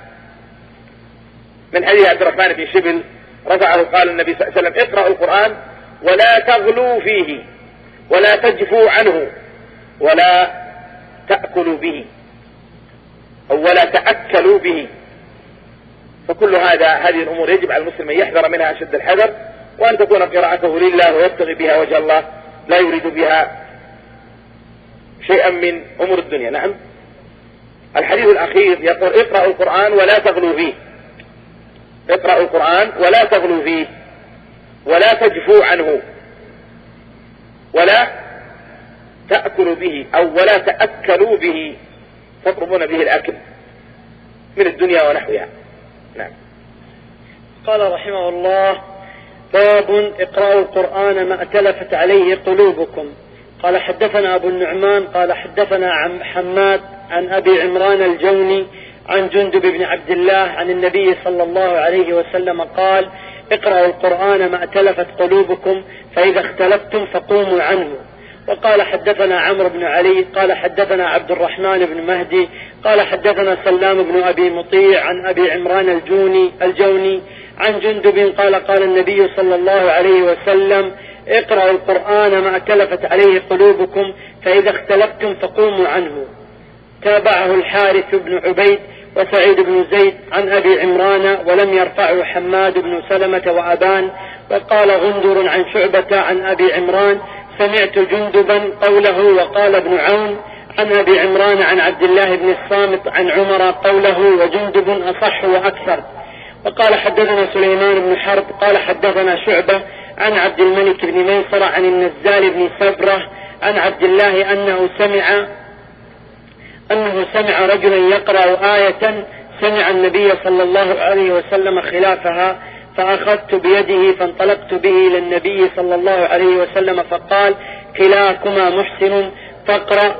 من حديث عبد الرحمن بن شبل رفعه، قال النبي صلى الله عليه وسلم: اقرأوا القرآن ولا تغلوا فيه ولا تجفوا عنه ولا تأكلوا به أو ولا تأكلوا به. فكل هذا هذه الأمور يجب على المسلم أن يحذر منها أشد الحذر، وأن تكون قراءته لله ويبتغي بها وجه الله، لا يريد بها شيئا من أمور الدنيا. نعم. الحديث الأخير يقول: اقرأوا القرآن ولا تغلوا فيه، اقرأوا القرآن ولا تغلوا فيه ولا تجفوا عنه ولا تأكلوا به أو ولا تأكلوا به، تطلبون به الأكل من الدنيا ونحوها. نعم. قال رحمه الله: باب اقرأوا القرآن ما ائتلفت عليه قلوبكم. قال حدثنا أبو النعمان قال حدثنا عن حماد عن أبي عمران الجوني عن جندب بن عبد الله عن النبي صلى الله عليه وسلم قال: اقرأوا القرآن ما ائتلفت قلوبكم، فإذا اختلفتم فقوموا عنه. وقال حدثنا عمرو بن علي قال حدثنا عبد الرحمن بن مهدي قال حدثنا سلام بن أبي مطيع عن أبي عمران الجوني الجوني عن جندب قال: قال النبي صلى الله عليه وسلم: اقرأوا القرآن ما ائتلفت عليه قلوبكم، فإذا اختلفتم فقوموا عنه. تابعه الحارث بن عبيد وسعيد بن زيد عن أبي عمران، ولم يرفعه حماد بن سلمة وأبان. وقال غندر عن شعبة عن أبي عمران: سمعت جندبا قوله. وقال ابن عون عن أبي عمران عن عبد الله بن الصامت عن عمر قوله، وجندب أصح وأكثر. وقال حدثنا سليمان بن حرب قال حدثنا شعبة عن عبد الملك بن ميسر عن النزال بن سبرة عن عبد الله أنه سمع أنه سمع رجلا يقرأ آية سمع النبي صلى الله عليه وسلم خلافها، فأخذت بيده فانطلقت به إلى النبي صلى الله عليه وسلم فقال: كلاكما محسن، فاقرأ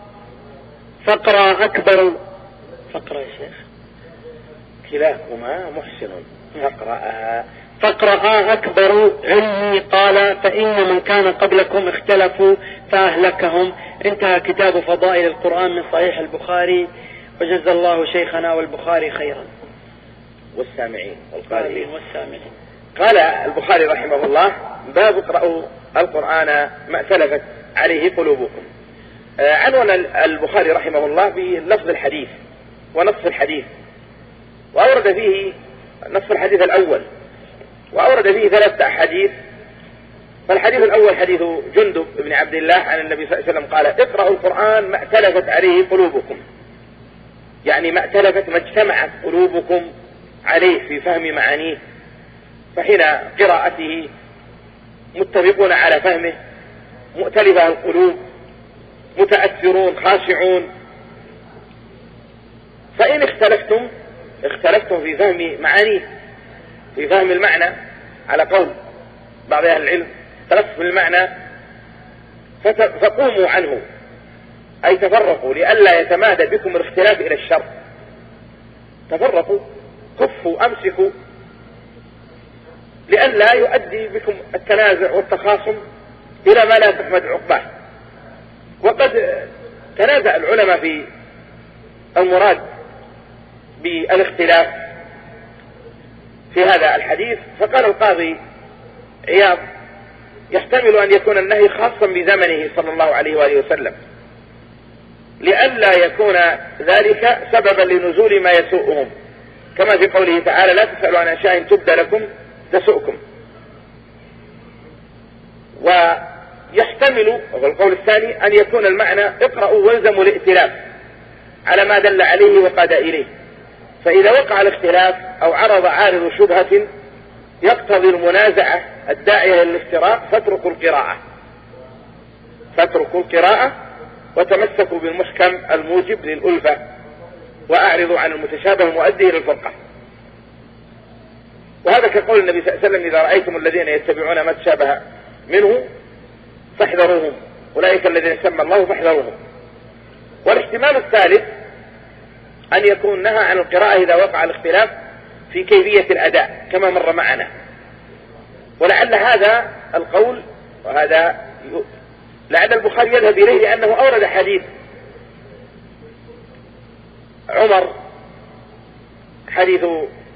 فاقرأ أكبر فاقرأ يا شيخ كلاكما محسن فاقرأ فاقرأ أكبر علمي. قال: فإن من كان قبلكم اختلفوا فأهلكهم. انتهى كتاب فضائل القرآن من صحيح البخاري، وجزى الله شيخنا والبخاري خيرا والسامعين والقارئين والسامعين. قال البخاري رحمه الله: باب اقرأوا القرآن ما ائتلفت عليه قلوبكم. آه عنوان البخاري رحمه الله بلفظ الحديث ونص الحديث، وأورد فيه نص الحديث الأول، وأورد فيه ثلاثة أحاديث. فالحديث الأول حديث جندب بن عبد الله عن النبي صلى الله عليه وسلم قال: اقرأوا القرآن ما ائتلفت عليه قلوبكم، يعني ما ائتلفت ما اجتمعت قلوبكم عليه في فهم معانيه، فحين قراءته متفقون على فهمه، مؤتلفة القلوب، متأثرون خاشعون. فإن اختلفتم اختلفتم في فهم معانيه، في فهم المعنى، على قول بعض أهل العلم اختلفتم في المعنى فقوموا عنه، أي تفرقوا لئلا يتمادى بكم الاختلاف إلى الشر. تفرقوا، كفوا، أمسكوا، لئلا يؤدي بكم التنازع والتخاصم إلى ما لا تحمد عقباه. وقد تنازع العلماء في المراد بالاختلاف في هذا الحديث. فقال القاضي عياض: يحتمل أن يكون النهي خاصا بزمنه صلى الله عليه وآله وسلم، لئلا يكون ذلك سببا لنزول ما يسوءهم، كما في قوله تعالى: لا تسألوا عن أشياء تبدى لكم تسؤكم. ويحتمل وهو القول الثاني أن يكون المعنى: اقرأوا والزموا الائتلاف على ما دل عليه وقاد إليه، فإذا وقع الاختلاف أو عرض عارض شبهة يقتضي المنازعة الداعية للافتراق فاتركوا القراءة فاتركوا القراءة وتمسكوا بالمحكم الموجب للألفة، وأعرضوا عن المتشابه المؤدي للفرقة. وهذا كقول النبي صلى الله عليه وسلم: إذا رأيتم الذين يتبعون ما تشابه منه فاحذروهم، أولئك الذين سمى الله فاحذروهم. والاحتمال الثالث أن يكون نهى عن القراءة إذا وقع الاختلاف في كيفية الأداء كما مر معنا. ولعل هذا القول وهذا لعل البخاري يذهب إليه لأنه أورد حديث عمر، حديث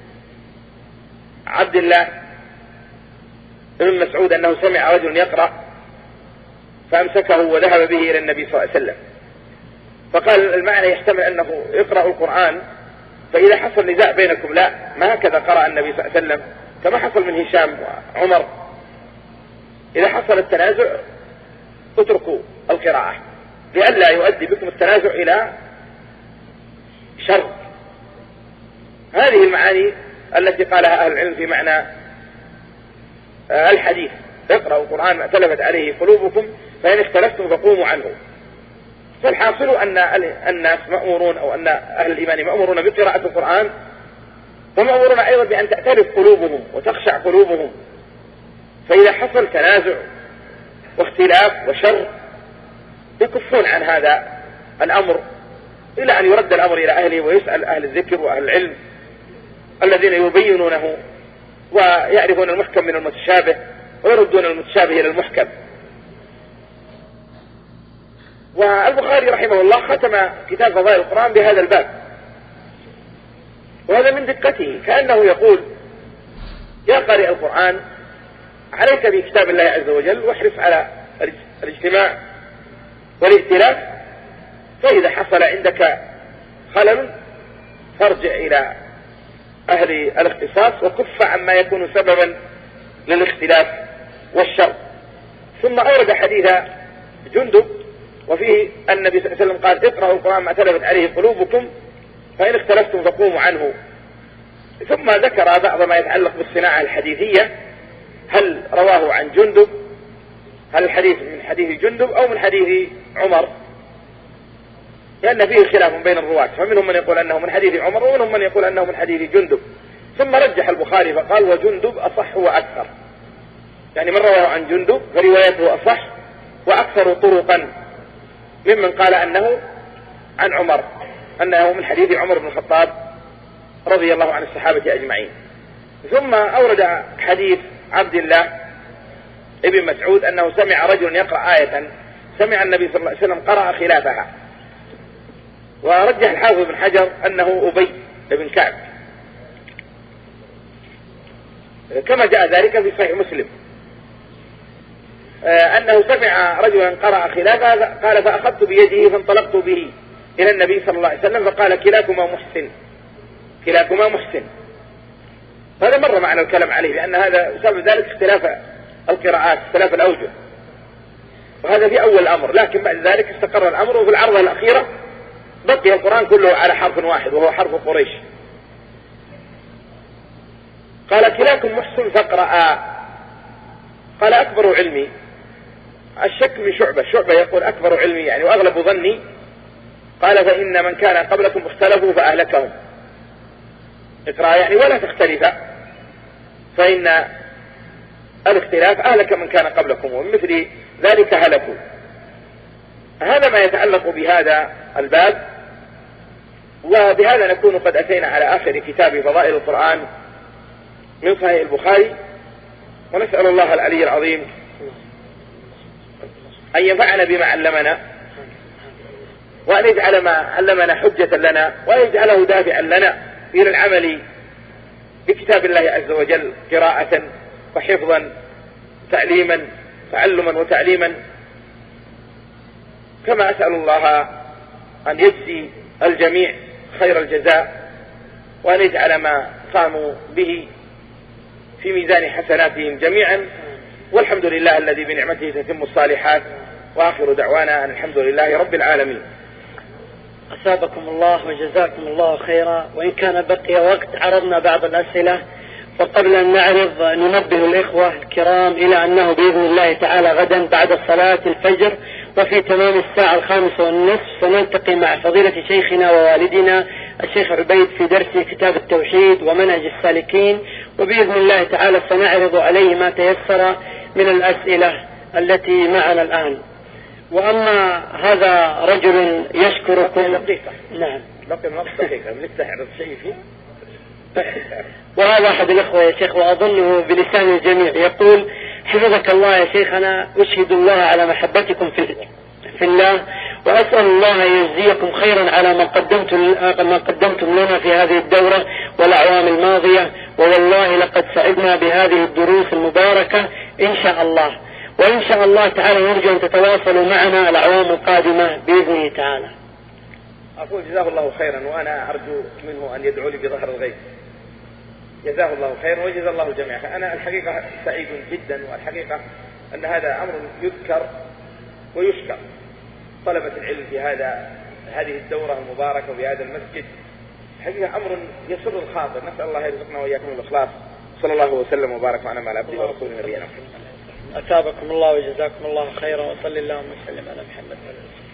عبد الله بن مسعود أنه سمع رجل يقرأ فأمسكه وذهب به إلى النبي صلى الله عليه وسلم، فقال المعنى يحتمل أنه يقرأ القرآن فإذا حصل نزاع بينكم، لا، ما هكذا قرأ النبي صلى الله عليه وسلم كما حصل من هشام وعمر، إذا حصل التنازع اتركوا القراءة لئلا يؤدي بكم التنازع إلى شر. هذه المعاني التي قالها أهل العلم في معنى الحديث: اقرأوا القرآن ما اختلفت عليه قلوبكم فإن اختلفتم فقوموا عنه. فالحاصل أن الناس مأمورون أو أن أهل الإيمان مأمورون بقراءة القرآن، ومأمورون أيضا بأن تأتلف قلوبهم وتخشع قلوبهم، فإذا حصل تنازع واختلاف وشر يكفون عن هذا الأمر إلى أن يرد الأمر إلى أهله ويسأل أهل الذكر وأهل العلم الذين يبينونه ويعرفون المحكم من المتشابه ويردون المتشابه إلى المحكم. والبخاري رحمه الله ختم كتاب فضائل القرآن بهذا الباب، وهذا من دقته، كأنه يقول: يا قارئ القرآن، عليك بكتاب الله عز وجل واحرص على الاجتماع والائتلاف، فإذا حصل عندك خلل فارجع إلى أهل الاختصاص وكف عما يكون سببا للاختلاف والشر. ثم أورد حديث جندب وفيه النبي صلى الله عليه وسلم قال: اقرأوا القرآن ما اختلفت عليه قلوبكم فإن اختلفتم فقوموا عنه. ثم ذكر بعض ما يتعلق بالصناعة الحديثية، هل رواه عن جندب، هل الحديث من حديث جندب أو من حديث عمر، لأن فيه خلاف بين الرواة، فمنهم من يقول أنه من حديث عمر ومنهم من يقول أنه من حديث جندب. ثم رجح البخاري فقال: وجندب أصح وأكثر، يعني من رواه عن جندب فروايته أصح وأكثر طرقا ممن قال أنه عن عمر، أنه من حديث عمر بن الخطاب رضي الله عن الصحابة أجمعين. ثم أورد حديث عبد الله ابن مسعود أنه سمع رجل يقرأ آية سمع النبي صلى الله عليه وسلم قرأ خلافها، ورجح الحافظ بن حجر أنه أبي بن كعب، كما جاء ذلك في صحيح مسلم أنه سمع رجلا قرأ خلافها قال: فأخذت بيده فانطلقت به إلى النبي صلى الله عليه وسلم فقال: كلاكما محسن، كلاكما محسن. هذا مر معنا الكلام عليه، لأن هذا سبب ذلك اختلاف القراءات، اختلاف الأوجه، وهذا في أول الأمر. لكن بعد ذلك استقر الأمر، وفي العرضة الأخيرة بقي القرآن كله على حرف واحد وهو حرف قريش. قال: كلاكم محسن فاقرأ. قال: أكبر علمي، الشك من شعبة، شعبة يقول أكبر علمي يعني وأغلب ظني، قال: فإن من كان قبلكم اختلفوا فأهلكهم. اقرأ يعني ولا تختلف، فإن الاختلاف أهلك من كان قبلكم ومن مثل ذلك هلكوا. هذا ما يتعلق بهذا الباب، وبهذا نكون قد أتينا على آخر كتاب فضائل القرآن من صحيح البخاري، ونسأل الله العلي العظيم أن ينفعنا بما علمنا، وأن يجعل ما علمنا حجة لنا، وأن يجعله دافعا لنا إلى العمل بكتاب الله عز وجل قراءة وحفظا، تعليما، تعلما وتعليما. كما أسأل الله أن يجزي الجميع خير الجزاء، وأن يجعل ما قاموا به في ميزان حسناتهم جميعا، والحمد لله الذي بنعمته تتم الصالحات. وآخر دعوانا أن الحمد لله رب العالمين. أثابكم الله وجزاكم الله خيرا. وإن كان بقي وقت عرضنا بعض الأسئلة، وقبل أن نعرض ننبه الإخوة الكرام إلى أنه بإذن الله تعالى غدا بعد صلاة الفجر وفي تمام الساعة الخامسة والنصف سنلتقي مع فضيلة شيخنا ووالدنا الشيخ عبيد في درس كتاب التوحيد ومنهج السالكين، وبإذن الله تعالى سنعرض عليه ما تيسر من الأسئلة التي معنا الآن. وأما هذا رجل يشكركم. دقيقة. نعم. بقي نص دقيقة نستعرض شيء فيه. وهذا أحد الأخوة يا شيخ وأظنه بلسان الجميع يقول: حفظك الله يا شيخ، أنا أشهد الله على محبتكم في في الله، وأسأل الله أن يجزيكم خيرا على ما قدمتم ما قدمتم لنا في هذه الدورة والأعوام الماضية، ووالله لقد سعدنا بهذه الدروس المباركة إن شاء الله، وإن شاء الله تعالى نرجو أن تتواصلوا معنا الأعوام القادمة بإذنه تعالى. أقول جزاه الله خيرا، وأنا أرجو منه أن يدعو لي بظهر الغيب. جزاه الله خيرا وجزا الله جميعا. أنا الحقيقة سعيد جدا، والحقيقة أن هذا أمر يذكر ويشكر. طلبة العلم في هذا هذه الدورة المباركة وفي هذا المسجد حقيقة أمر يسر الخاطر. نسأل الله يرزقنا وإياكم الإخلاص. صلى الله وسلم وبارك على عبده ورسوله نبينا محمد. أثابكم الله وجزاكم الله خيرا، وصلى اللهم وسلم على محمد.